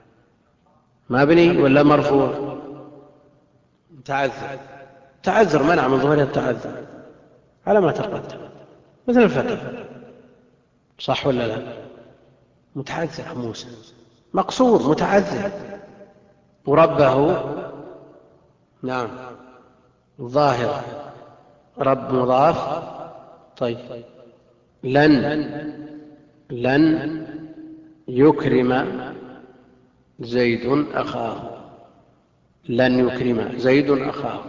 مبني ولا مرفوع؟ تعذر. تعذر منع من ظهور التعذر على ما تقدم، مثل الفتح. صح ولا لا؟ متعذر موسى مقصور متعذر. وربه نعم ظاهر. رب مضاف. طيب لن لن يكرم زيد أخاه. لن يكرم زيد أخاه.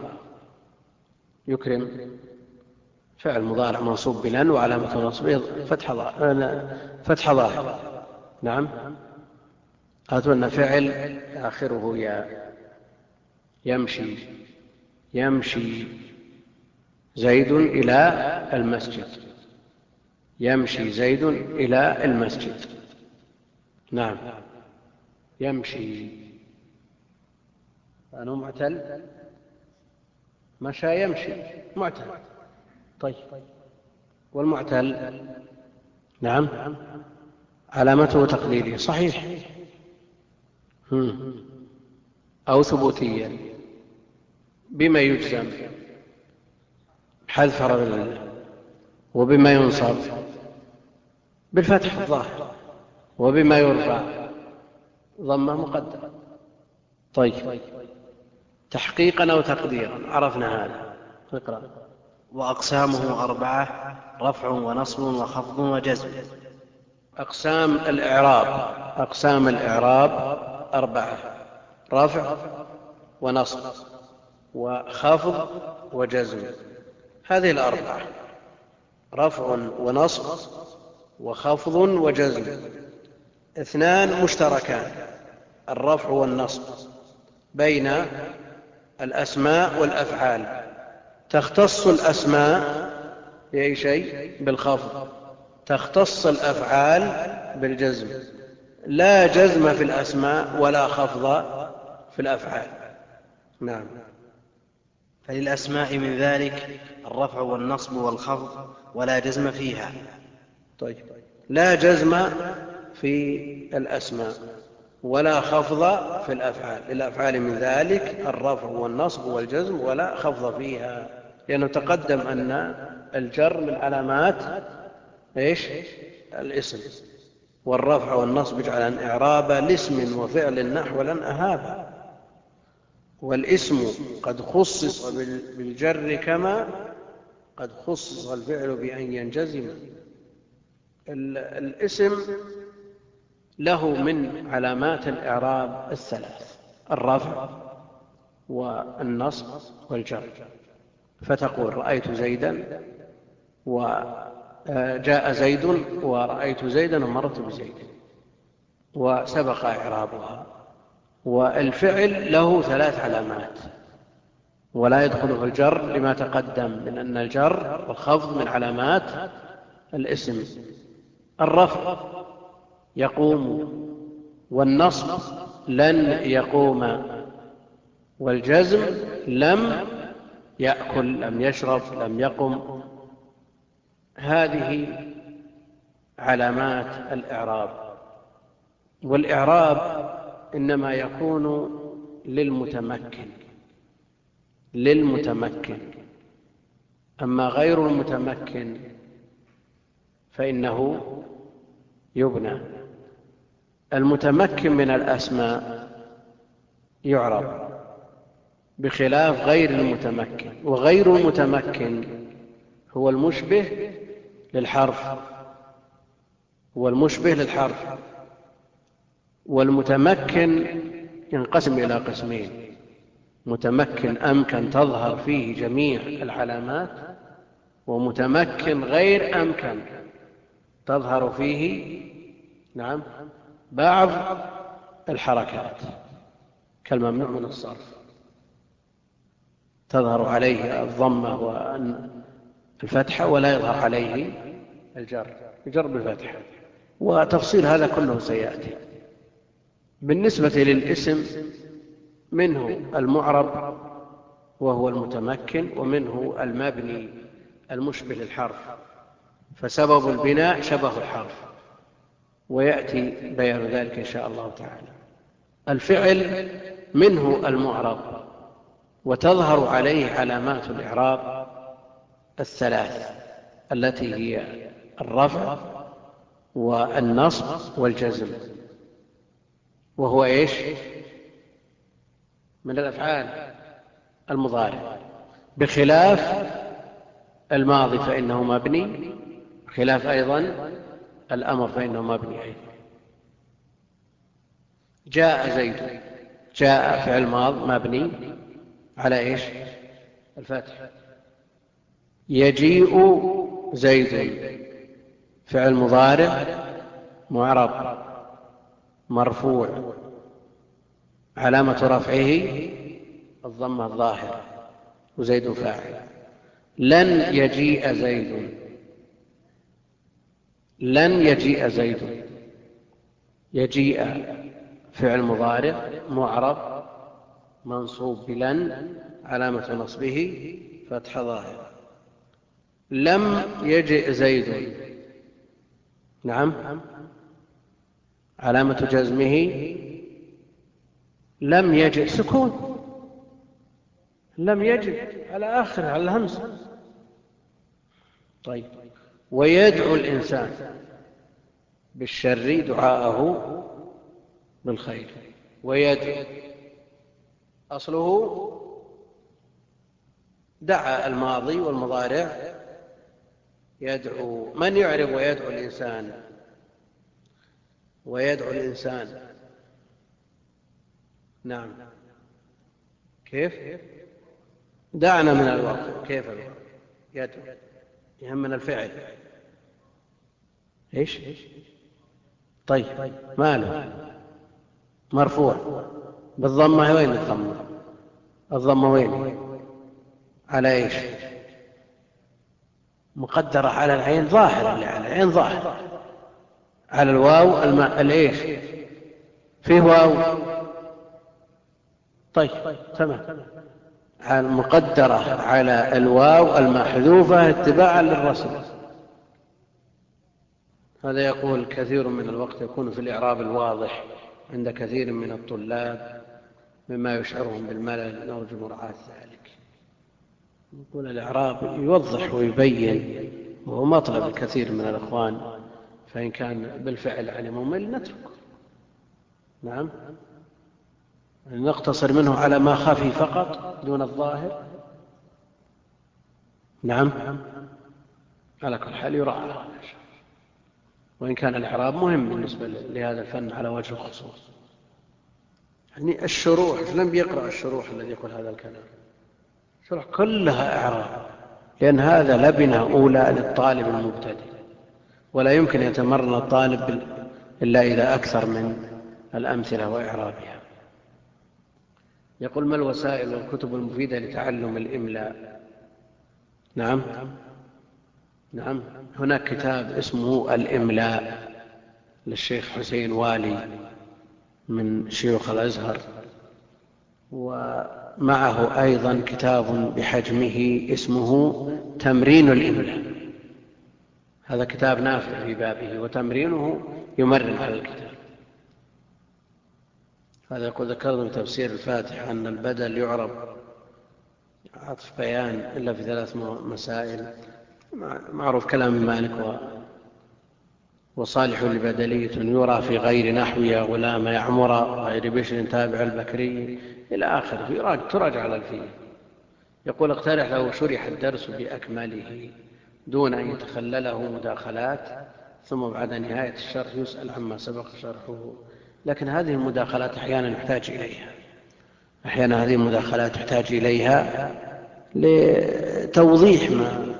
يكرم فعل مضارع منصوب بلن وعلامة نصبه فتح ظاهر. نعم أتمنى فعل آخره يا. يمشي يمشي زيد إلى المسجد. يمشي زيد إلى المسجد. نعم يمشي. أنا معتل. مشى يمشي معتل. طيب والمعتل نعم علامته تقليدية صحيح أو ثبوتية. بما يجزم؟ حذف حرف العلة. وبما ينصب؟ بالفتح الظاهر. وبما يرفع؟ ضمه مقدر. طيب تحقيقا أو تقديرا عرفنا هذا. اقرأ. وأقسامه أربعة: رفع ونصب وخفض وجزم. أقسام الإعراب. أقسام الإعراب أربعة: رفع ونصب وخفض وجزم. هذه الأربعة: رفع ونصب وخفض وجزم. اثنان مشتركان: الرفع والنصب بين الأسماء والأفعال. تختص الأسماء بأي شيء؟ بالخفض. تختص الأفعال بالجزم. لا جزم في الأسماء ولا خفض في الأفعال. نعم فللأسماء من ذلك الرفع والنصب والخفض ولا جزم فيها. طيب لا جزم في الأسماء ولا خفض في الأفعال. للأفعال من ذلك الرفع والنصب والجزم ولا خفض فيها، لأنه تقدم أن الجر من علامات إيش؟ الاسم. والرفع والنصب جعلا إعرابا لاسم وفعل نحو لن أهابا. والاسم قد خصص بالجر كما قد خصص الفعل بأن ينجزم. الاسم له من علامات الإعراب الثلاث: الرفع والنصب والجر. فتقول رأيت زيدا، وجاء زيد، ورأيت زيدا ومرت بزيد، وسبق إعرابها. والفعل له ثلاث علامات، ولا يدخله الجر لما تقدم من أن الجر والخفض من علامات الاسم. الرفع يقوم، والنصب لن يقوم، والجزم لم يأكل، لم يشرب، لم يقم. هذه علامات الإعراب. والإعراب إنما يكون للمتمكن للمتمكن أما غير المتمكن فإنه يبنى. المتمكن من الأسماء يعرب بخلاف غير المتمكن. وغير المتمكن هو المشبه للحرف هو المشبه للحرف والمتمكن ينقسم إلى قسمين: متمكن أمكن تظهر فيه جميع العلامات، ومتمكن غير أمكن تظهر فيه نعم بعض الحركات، كالممنوع من الصرف تظهر عليه الضمة والفتحة ولا يظهر عليه الجر، يجر بالفتحة. وتفصيل هذا كله سيأتي. بالنسبة للاسم منه المعرب وهو المتمكن، ومنه المبني المشبه للحرف، فسبب البناء شبه الحرف، ويأتي بيان ذلك إن شاء الله تعالى. الفعل منه المعرب، وتظهر عليه علامات الإعراب الثلاث التي هي الرفع والنصب والجزم. وهو إيش؟ من الأفعال المضارع، بخلاف الماضي فإنه مبني، بخلاف أيضا الأمر فإنه مبني أيضا. جاء زيد، جاء فعل ماض مبني على إيش؟ الفتح. يجيء زيد فعل مضارع معرب مرفوع، علامة رفعه الضمة الظاهرة، وزيد فاعل. لن يجيء زيد، لن يجيء زيد. يجيء فعل مضارع معرب منصوب بلن، علامة نصبه فتح ظاهرة. لم يجئ زيد، نعم، علامة جزمه لم يجئ سكون، لم يجئ على آخر على الهمزة. طيب. ويدعو الإنسان بالشر دعاءه بالخير. ويدعو أصله دعا الماضي والمضارع يدعو. من يعرب ويدعو الإنسان؟ ويدعو الإنسان نعم كيف؟ دعنا من الوقت. كيف الوقت؟ يدعو يهمنا الفعل. ايش؟ طيب ماله؟ مرفوع بالضمة. وين الضمة؟ الضمة وين؟ على ايش؟ مقدرة على العين ظاهرة، اللي على العين ظاهرة، على الواو الماء الايش؟ فيه واو. طيب تمام. المقدرة على الواو المحذوفة اتباعا للرسم. هذا يقول كثير من الوقت يكون في الإعراب الواضح عند كثير من الطلاب مما يشعرهم بالملل، نرجو مراعاة ذلك. يقول الإعراب يوضح ويبين، وهو مطلب الكثير من الأخوان، فإن كان بالفعل يعني ممل نتركه. نعم. نقتصر منه على ما خفي فقط دون الظاهر. نعم، على كل حال يراعى هذا، وإن كان الإعراب مهم بالنسبة لهذا الفن على وجه الخصوص. يعني الشروح، لم يقرأ الشروح الذي يقول هذا الكلام، الشروح كلها إعراب، لأن هذا لبنة أولى للطالب المبتدئ، ولا يمكن يتمرن الطالب إلا إذا أكثر من الأمثلة وإعرابها. يقول: ما الوسائل والكتب المفيدة لتعلم الإملاء؟ نعم نعم هناك كتاب اسمه الإملاء للشيخ حسين والي من شيوخ الأزهر، ومعه أيضا كتاب بحجمه اسمه تمرين الإملاء. هذا كتاب نافع في بابه، وتمرينه يمرن على الكتاب. هذا يقول: ذكرنا في تفسير الفاتحة أن البدل يعرب عطف بيان إلا في ثلاث مسائل. معروف كلام مالك: وصالح لبدلية يرى في غير نحوها غلام يعمر غير بشر تابع البكري إلى آخره، تراجع على الفيل. يقول: اقترح له شرح الدرس بأكمله دون أن يتخلله مداخلات، ثم بعد نهاية الشرح يسأل عما سبق شرحه. لكن هذه المداخلات أحيانا يحتاج إليها، أحيانا هذه المداخلات تحتاج إليها لتوضيح ما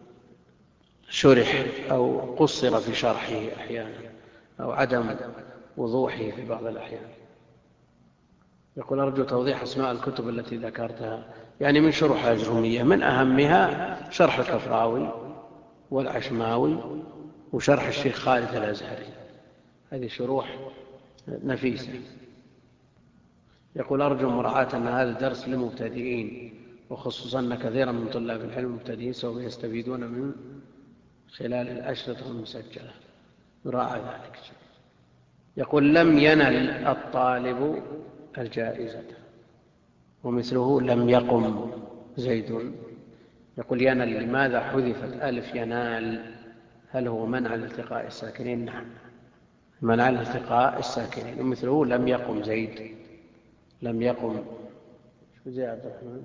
شرح أو قصر في شرحه أحيانا، أو عدم وضوحه في بعض الأحيان. يقول: أرجو توضيح أسماء الكتب التي ذكرتها، يعني من شروح الأجرمية، من أهمها شرح الكفراوي والعشماوي وشرح الشيخ خالد الأزهري، هذه شروح نفيسة. يقول: أرجو مراعاة أن هذا الدرس للمبتدئين، وخصوصا أن كثيرا من طلاب العلم المبتدئين سوف يستفيدون من خلال الأشرطة المسجلة، يراعى ذلك. يقول: لم ينل الطالب الجائزة، ومثله لم يقم زيد. يقول: ينل لماذا حذفت ألف ينال؟ هل هو منع الالتقاء الساكنين؟ نعم، منع الالتقاء الساكنين. ومثله لم يقم زيد، لم يقم. شو زي عبد الرحمن؟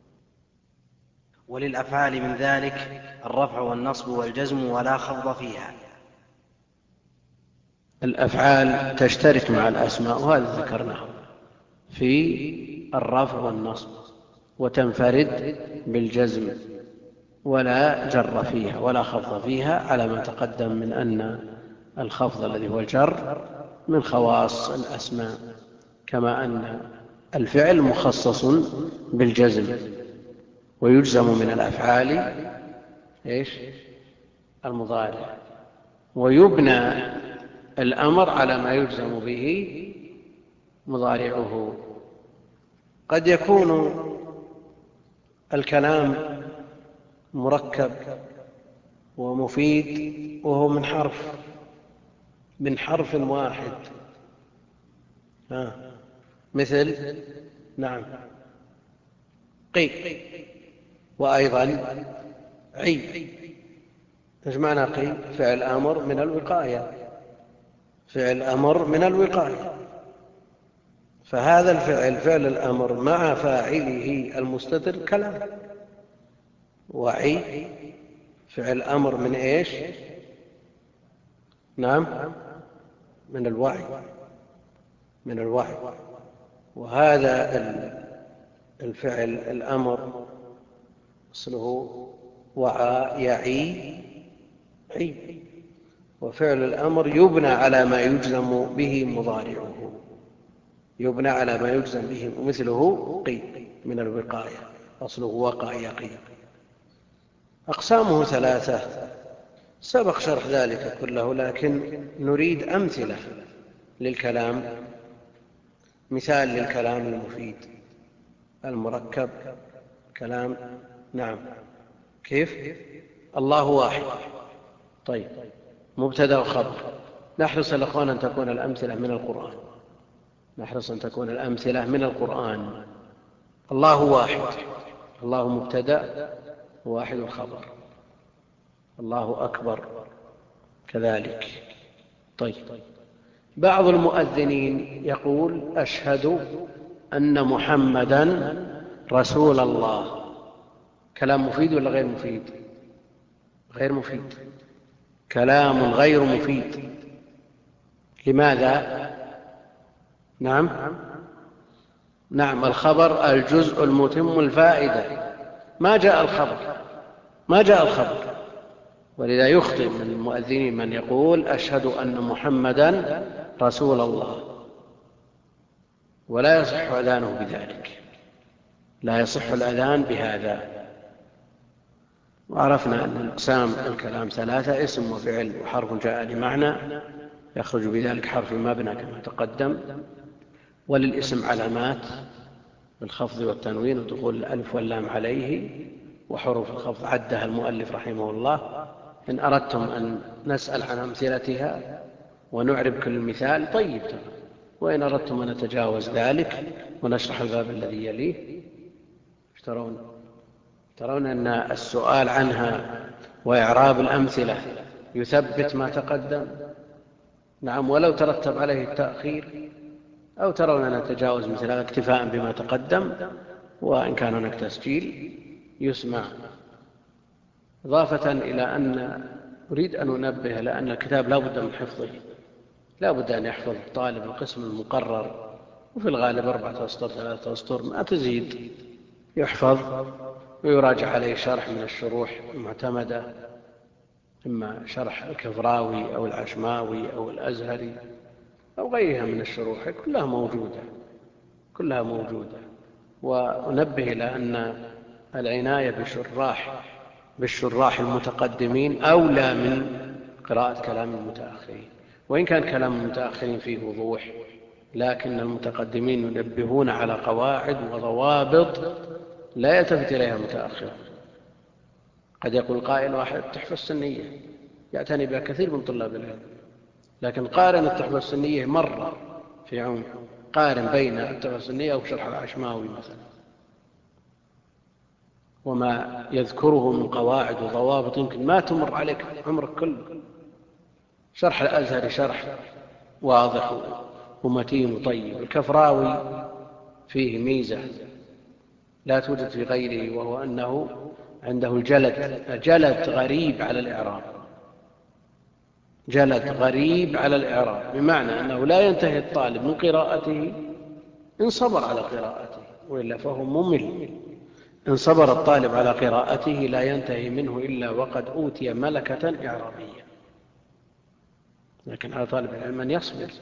وللأفعال من ذلك الرفع والنصب والجزم ولا خفض فيها. الأفعال تشترك مع الأسماء، وهذا ذكرناه في الرفع والنصب، وتنفرد بالجزم، ولا جر فيها ولا خفض فيها، على ما تقدم من أن الخفض الذي هو الجر من خواص الأسماء، كما أن الفعل مخصص بالجزم، ويجزم من الأفعال إيش؟ المضارع، ويبنى الأمر على ما يجزم به مضارعه. قد يكون الكلام مركب ومفيد وهو من حرف من حرف واحد، ها مثل نعم قي، وأيضا عي. ايش معنى قي؟ فعل أمر من الوقاية، فعل أمر من الوقاية. فهذا الفعل، فعل الأمر، مع فاعله المستتر كلام. وعي فعل أمر من إيش؟ نعم، من الوعي، من الوعي. وهذا الفعل الأمر أصله وعى يعي عي، وفعل الأمر يبنى على ما يجزم به مضارعه، يبنى على ما يجزم به، ومثله قي من الوقاية، أصله وقع يقي. أقسامه ثلاثة، سبق شرح ذلك كله، لكن نريد أمثلة للكلام، مثال للكلام المفيد المركب كلام. نعم، كيف؟ الله واحد. طيب، مبتدأ وخبر. نحرص الأخوان أن تكون الأمثلة من القرآن، نحرص أن تكون الأمثلة من القرآن. الله واحد، الله مبتدأ، واحد الخبر. الله أكبر كذلك. طيب، بعض المؤذنين يقول: أشهد أن محمدا رسول الله. كلام مفيد ولا غير مفيد؟ غير مفيد، كلام غير مفيد. لماذا؟ نعم نعم الخبر الجزء المتم الفائدة، ما جاء الخبر ما جاء الخبر ولذا يخطئ من المؤذنين من يقول أشهد أن محمدا رسول الله، ولا يصح أذانه بذلك، لا يصح الأذان بهذا. وعرفنا أن أقسام الكلام ثلاثة: اسم وفعل وحرف جاء لمعنى، يخرج بذلك حرف المبنى كما تقدم. وللاسم علامات بالخفض والتنوين ودخول الألف واللام عليه، وحروف الخفض عدها المؤلف رحمه الله. إن أردتم أن نسأل عن أمثلتها ونعرب كل مثال طيب ترى، وإن أردتم أن نتجاوز ذلك ونشرح الباب الذي يليه ترون ترون أن السؤال عنها وإعراب الأمثلة يثبت ما تقدم، نعم، ولو ترتب عليه التأخير، أو ترون أن نتجاوز مثل هذا اكتفاء بما تقدم، وإن كان هناك تسجيل يسمع. إضافة إلى أن أريد أن أنبه لأن الكتاب لا بد من حفظه، لا بد أن يحفظ الطالب القسم المقرر، وفي الغالب أربعة أسطر ثلاثة أسطر ما تزيد، يحفظ ويراجع عليه شرح من الشروح المعتمدة، إما شرح الكفراوي أو العشماوي أو الأزهري أو غيرها من الشروح، كلها موجودة كلها موجودة. وأنبه إلى أن العناية بشراح بالشراح المتقدمين أولى من قراءة كلام المتأخرين، وإن كان كلام المتأخرين فيه وضوح، لكن المتقدمين ينبهون على قواعد وضوابط لا يلتفت إليها المتأخرون. قد يقول قائل واحد تحفة السنية يعتني بها كثير من طلاب العلم، لكن قارن التحفة السنية مرة في عمر، قارن بين التحفة السنية وشرح العشماوي مثلا، وما يذكره من قواعد وضوابط يمكن ما تمر عليك عمرك كله. شرح الأزهري شرح واضح ومتين وطيب، الكفراوي فيه ميزة لا توجد في غيره، وهو أنه عنده الجلد جلد غريب على الإعراب جلد غريب على الإعراب بمعنى أنه لا ينتهي الطالب من قراءته إن صبر على قراءته، وإلا فهو ممل. إن صبر الطالب على قراءته لا ينتهي منه إلا وقد أوتي ملكة إعرابية، لكن على طالب العلم أن يصبر.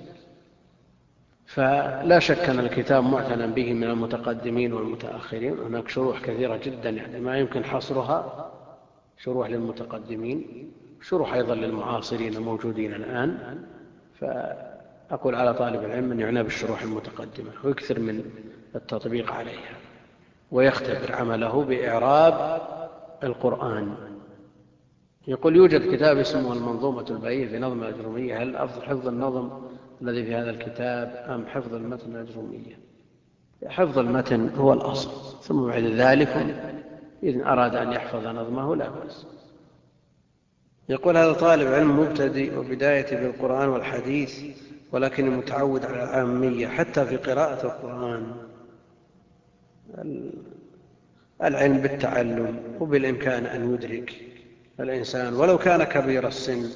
فلا شك أن الكتاب معتنى به من المتقدمين والمتأخرين، هناك شروح كثيرة جدا يعني ما يمكن حصرها، شروح للمتقدمين، شروح أيضا للمعاصرين الموجودين الآن. فأقول على طالب العلم أن يعنى بالشروح المتقدمة ويكثر من التطبيق عليها، ويختبر عمله بإعراب القرآن. يقول يوجد كتاب اسمه المنظومة البهية في نظم الأجرومية، هل أفضل حفظ النظم الذي في هذا الكتاب أم حفظ المتن الأجرومية؟ حفظ المتن هو الأصل، ثم بعد ذلك إذن أراد أن يحفظ نظمه لا بأس. يقول هذا طالب علم مبتدئ وبدايتي بالقرآن والحديث، ولكني متعود على العامية حتى في قراءة القرآن. العلم بالتعلم، وبالإمكان أن يدرك الإنسان ولو كان كبير السن.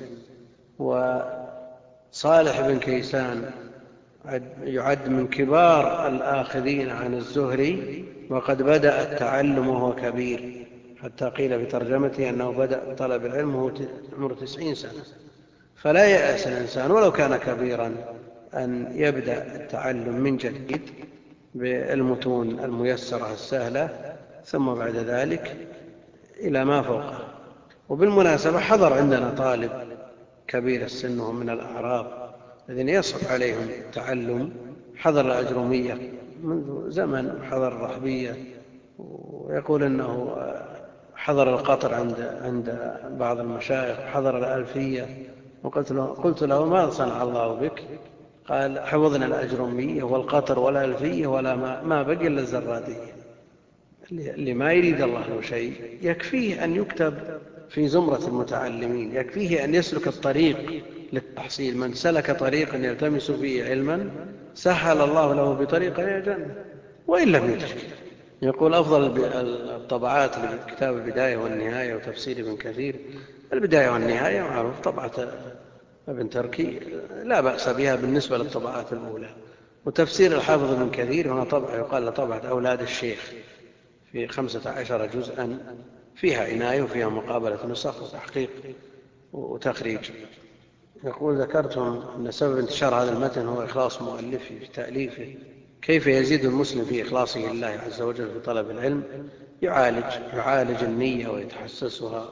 وصالح بن كيسان يعد من كبار الآخذين عن الزهري، وقد بدأ التعلم وهو كبير، حتى قيل في ترجمته أنه بدأ طلب العلم وهو عمره تسعين سنة. فلا يأس الإنسان ولو كان كبيرا أن يبدأ التعلم من جديد بالمتون الميسرة السهلة، ثم بعد ذلك إلى ما فوقه. وبالمناسبة حضر عندنا طالب كبير السن ومن الأعراب الذين يصعب عليهم التعلم، حضر الأجرومية منذ زمن، حضر الرحبية، ويقول أنه حضر القطر عند عند بعض المشايخ، حضر الألفية. وقلت له, قلت له ماذا صنع الله بك؟ قال حفظنا الأجرومية والقطر والألفية ولا ما, ما بقي إلا الزرادية. اللي ما يريد الله له شيء يكفيه أن يكتب في زمرة المتعلمين، يكفيه أن يسلك الطريق للتحصيل. من سلك طريقا يلتمس فيه علما سهل الله له بطريق إلى الجنة. وإن لم يدرك. يقول أفضل الطبعات لكتاب البداية والنهاية وتفسير ابن كثير البداية والنهاية، معروف طبعة ابن تركي لا بأس بها بالنسبة للطبعات الأولى. وتفسير الحافظ ابن كثير هنا طبعة يقال لطبعة أولاد الشيخ في خمسة عشر جزءا، فيها عناية وفيها مقابلة نسخ وتحقيق وتخريج. يقول ذكرتم أن سبب انتشار هذا المتن هو إخلاص مؤلفه في تأليفه. كيف يزيد المسلم في إخلاصه لله عز وجل في طلب العلم؟ يعالج يعالج النية ويتحسسها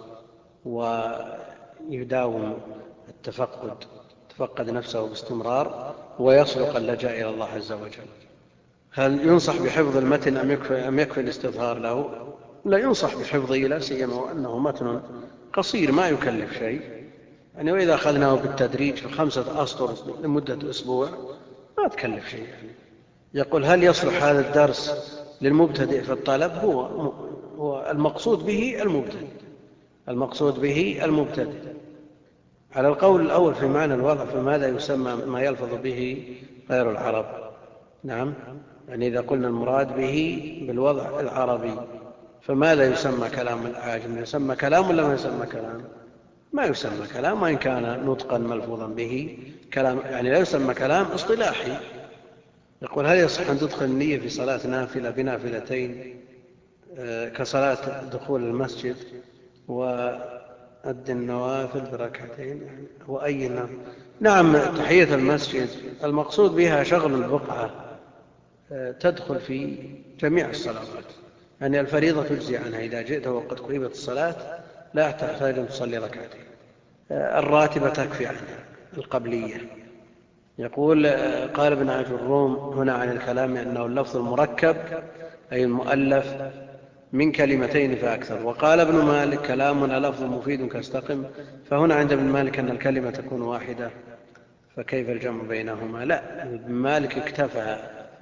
ويداوم التفقد، تفقد نفسه باستمرار ويصدق اللجأ إلى الله عز وجل. هل ينصح بحفظ المتن أم يكفي, أم يكفي الاستظهار له؟ لا، ينصح بحفظه لا سيما وأنه متن قصير ما يكلف شيء، يعني وإذا أخذناه بالتدريج في خمسة أسطر لمدة أسبوع ما تكلف شيء يعني. يقول هل يصلح هذا الدرس للمبتدئ في الطلب؟ هو, هو المقصود به المبتدئ، المقصود به المبتدئ. على القول الأول في معنى الوضع، فماذا يسمى ما يلفظ به غير العرب؟ نعم، يعني إذا قلنا المراد به بالوضع العربي فماذا يسمى كلام الأعاجم؟ يسمى كلام ولا ما يسمى كلام؟ ما يسمى كلام، وإن كان نطقا ملفوظا به كلام، يعني لا يسمى كلام اصطلاحي. يقول هل يصح أن تدخل النية في صلاة نافلة بنافلتين كصلاة دخول المسجد وأد النوافل بركعتين؟ يعني وأي نعم, نعم تحية المسجد المقصود بها شغل البقعة تدخل في جميع الصلوات، يعني الفريضة تجزي عنها إذا جئت وقد قربت الصلاة لا تحتاج أن تصلي ركعتين، الراتبة تكفي عنها القبلية. يقول قال ابن عجروم هنا عن الكلام أنه اللفظ المركب أي المؤلف من كلمتين فأكثر. وقال ابن مالك كلامنا لفظ مفيد كاستقم، فهنا عند ابن مالك أن الكلمة تكون واحدة، فكيف الجمع بينهما؟ لا، ابن مالك اكتفى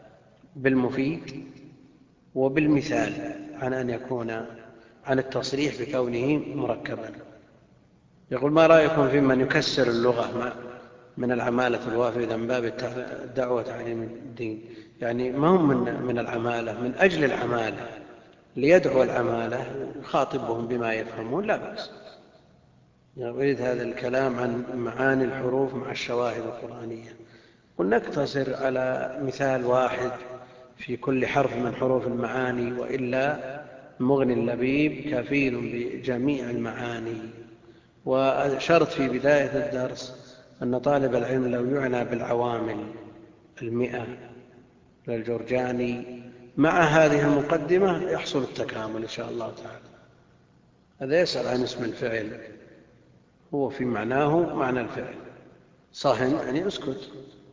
بالمفيد وبالمثال عن أن يكون عن التصريح بكونه مركبا. يقول ما رأيكم في من يكسر اللغة من العمالة الوافدة من باب الدعوة تعليم الدين؟ يعني ما هم من, من العمالة من أجل العمالة ليدعو العمالة يخاطبهم بما يفهمون لا بأس. يريد هذا الكلام عن معاني الحروف مع الشواهد القرآنية. قل نقتصر على مثال واحد في كل حرف من حروف المعاني، وإلا مغني اللبيب كفيل بجميع المعاني. وشرط في بداية الدرس أن طالب العلم لو يعنى بالعوامل المئة للجرجاني مع هذه المقدمة يحصل التكامل إن شاء الله تعالى. هذا يسأل عن اسم الفعل، هو في معناه معنى الفعل. صهن يعني اسكت،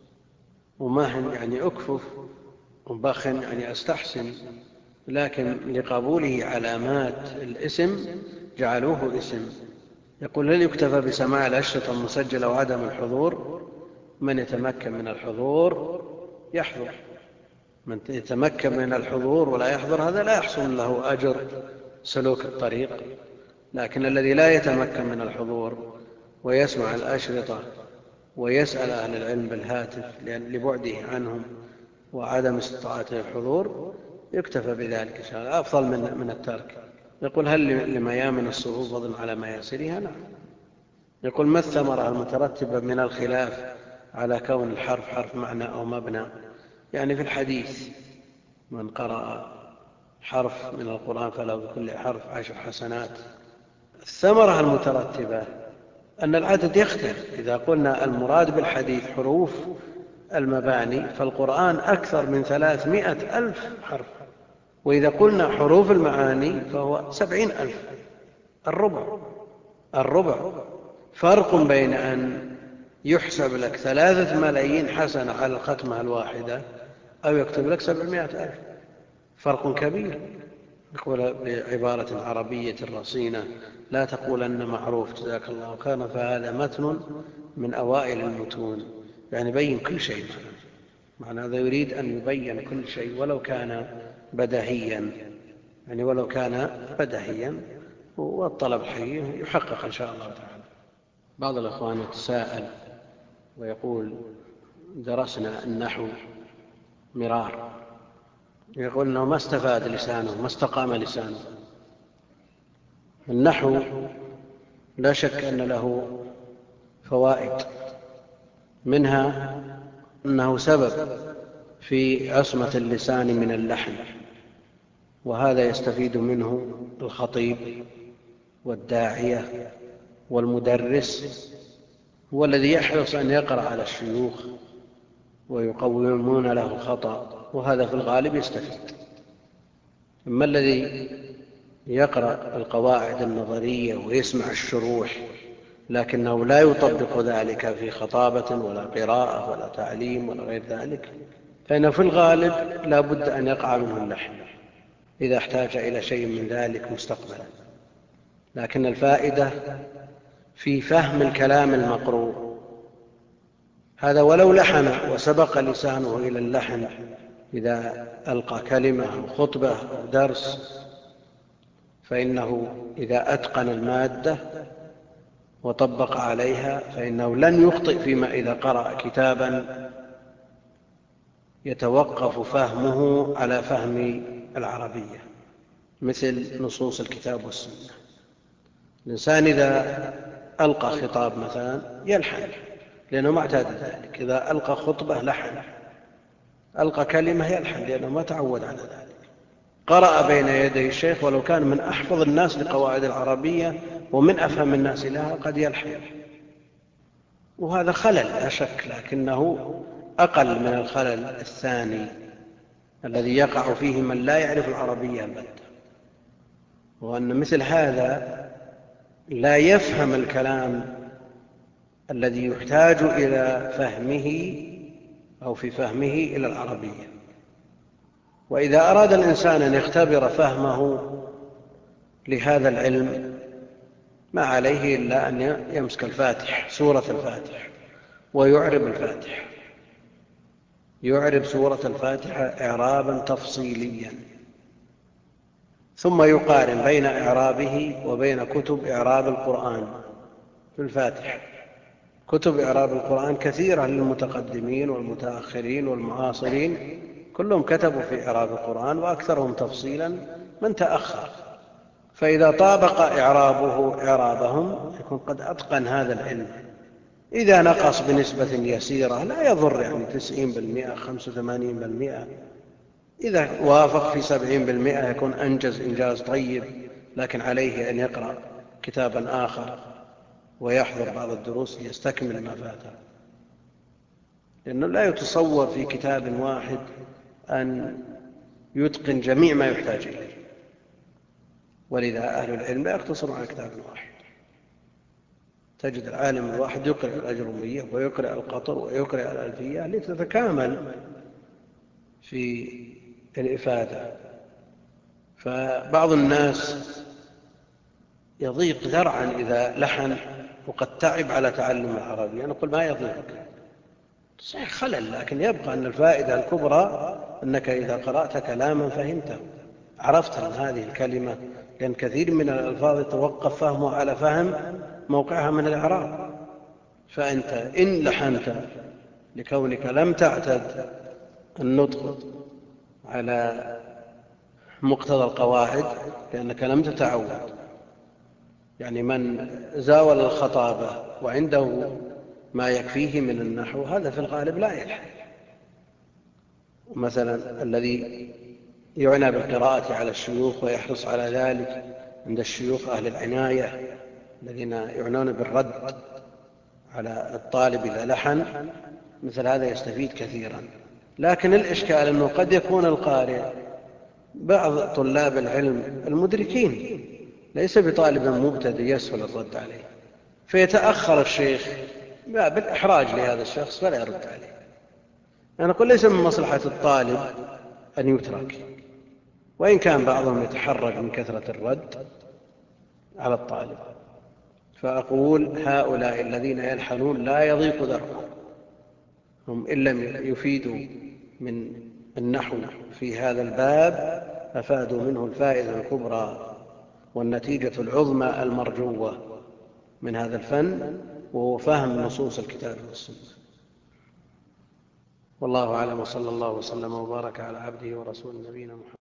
ومهن يعني أكفف، وبخ يعني أستحسن، لكن لقبوله علامات الاسم جعلوه اسم. يقول هل يكتفى بسماع الأشرطة المسجلة وعدم الحضور؟ من يتمكن من الحضور يحضر، من يتمكن من الحضور ولا يحضر هذا لا يحصل له أجر سلوك الطريق. لكن الذي لا يتمكن من الحضور ويسمع الأشرطة ويسأل أهل العلم بالهاتف لبعده عنهم وعدم استطاعته الحضور يكتفى بذلك إن شاء الله، أفضل من, من الترك. يقول هل لميامن الصعوبة فضل على مياسرها؟ نعم. يقول ما الثمرة المترتبة من الخلاف على كون الحرف حرف معنى أو مبنى؟ يعني في الحديث من قرأ حرف من القرآن فله بكل حرف عشر حسنات. الثمرة المترتبة أن العدد يختلف. إذا قلنا المراد بالحديث حروف المباني فالقرآن أكثر من ثلاثمائة ألف حرف، وإذا قلنا حروف المعاني فهو سبعين ألف، الربع الربع فرق بين أن يحسب لك ثلاثة ملايين حسنة على الختمة الواحدة أو يكتب لك سبعمائة ألف، فرق كبير. يقول بعبارة عربية رصينة لا تقول أن معروف جزاك الله خيرا فهذا متن من أوائل المتون، يعني بين كل شيء. معنى هذا يريد أن يبين كل شيء ولو كان بدهيا، يعني ولو كان بدهيا، والطلب حي يحقق إن شاء الله تعالى. بعض الأخوان يتساءل ويقول درسنا النحو مرار يقول أنه ما استفاد لسانه، ما استقام لسانه. النحو لا شك أن له فوائد، منها أنه سبب في عصمة اللسان من اللحن، وهذا يستفيد منه الخطيب والداعية والمدرس، هو الذي يحرص أن يقرأ على الشيوخ ويقومون له الخطأ، وهذا في الغالب يستفيد. أما الذي يقرأ القواعد النظرية ويسمع الشروح لكنه لا يطبق ذلك في خطابة ولا قراءة ولا تعليم ولا غير ذلك، فإنه في الغالب لا بد أن يقع منه اللحن إذا احتاج إلى شيء من ذلك مستقبلا. لكن الفائدة في فهم الكلام المقروء، هذا ولو لحن وسبق لسانه إلى اللحن، إذا ألقى كلمة أو خطبة أو درس، فإنه إذا أتقن المادة وطبق عليها فإنه لن يخطئ فيما إذا قرأ كتابا يتوقف فهمه على فهم العربية، مثل نصوص الكتاب والسنة. الإنسان إذا ألقى خطاب مثلا يلحن لأنه ما اعتاد ذلك، إذا ألقى خطبة لحن، ألقى كلمة يلحن لأنه ما تعود على ذلك. قرأ بين يدي الشيخ ولو كان من أحفظ الناس لقواعد العربية ومن أفهم الناس لها قد يلحن، وهذا خلل لا شك، لكنه أقل من الخلل الثاني الذي يقع فيه من لا يعرف العربية البتة، وأن مثل هذا لا يفهم الكلام الذي يحتاج إلى فهمه أو في فهمه إلى العربية. وإذا أراد الإنسان أن يختبر فهمه لهذا العلم ما عليه إلا أن يمسك الفاتح، سورة الفاتح، ويعرب الفاتح، يعرب سورة الفاتحة إعرابا تفصيليا، ثم يقارن بين إعرابه وبين كتب إعراب القرآن في الفاتحة. كتب إعراب القرآن كثيرة للمتقدمين والمتأخرين والمعاصرين، كلهم كتبوا في إعراب القرآن وأكثرهم تفصيلا من تأخر، فإذا طابق إعرابه إعرابهم يكون قد أتقن هذا العلم. إذا نقص بنسبة يسيرة لا يضر، يعني تسعين بالمئة خمسة وثمانين بالمئة، إذا وافق في سبعين بالمئة يكون أنجز إنجاز طيب، لكن عليه أن يقرأ كتابا آخر ويحضر بعض الدروس ليستكمل ما فاته، لأنه لا يتصور في كتاب واحد أن يتقن جميع ما يحتاج إليه، ولذا أهل العلم لا يقتصرون على كتاب واحد. تجد العالم الواحد يقرأ الأجرومية ويقرأ القطر ويقرأ الألفية لتتكامل في الإفادة. فبعض الناس يضيق ذرعا إذا لحن وقد تعب على تعلم العربية، أنا أقول ما يضيق، صحيح خلل، لكن يبقى أن الفائدة الكبرى أنك إذا قرأت كلاما فهمته، عرفت أن هذه الكلمة، لأن كثير من الألفاظ يتوقف فهمه على فهم موقعها من الإعراب. فأنت إن لحنت لكونك لم تعتد النطق على مقتضى القواعد لأنك لم تتعود، يعني من زاول الخطابة وعنده ما يكفيه من النحو هذا في الغالب لا يلحن. مثلا الذي يعنى بالقراءة على الشيوخ ويحرص على ذلك عند الشيوخ أهل العناية الذين يعنون بالرد على الطالب إذا لحن، مثل هذا يستفيد كثيرا. لكن الإشكال أنه قد يكون القارئ بعض طلاب العلم المدركين ليس بطالب مبتدئ يسهل الرد عليه، فيتأخر الشيخ بالإحراج لهذا الشخص فلا يرد عليه. أنا أقول ليس من مصلحة الطالب أن يترك، وإن كان بعضهم يتحرج من كثرة الرد على الطالب، فأقول هؤلاء الذين يلحنون لا يضيق ذرعهم، هم إن لم يفيدوا من النحو في هذا الباب أفادوا منه الفائدة الكبرى والنتيجة العظمى المرجوة من هذا الفن، وهو فهم نصوص الكتاب والسنة. والله أعلم، وصلى الله وسلم وبارك على عبده ورسول نبينا محمد.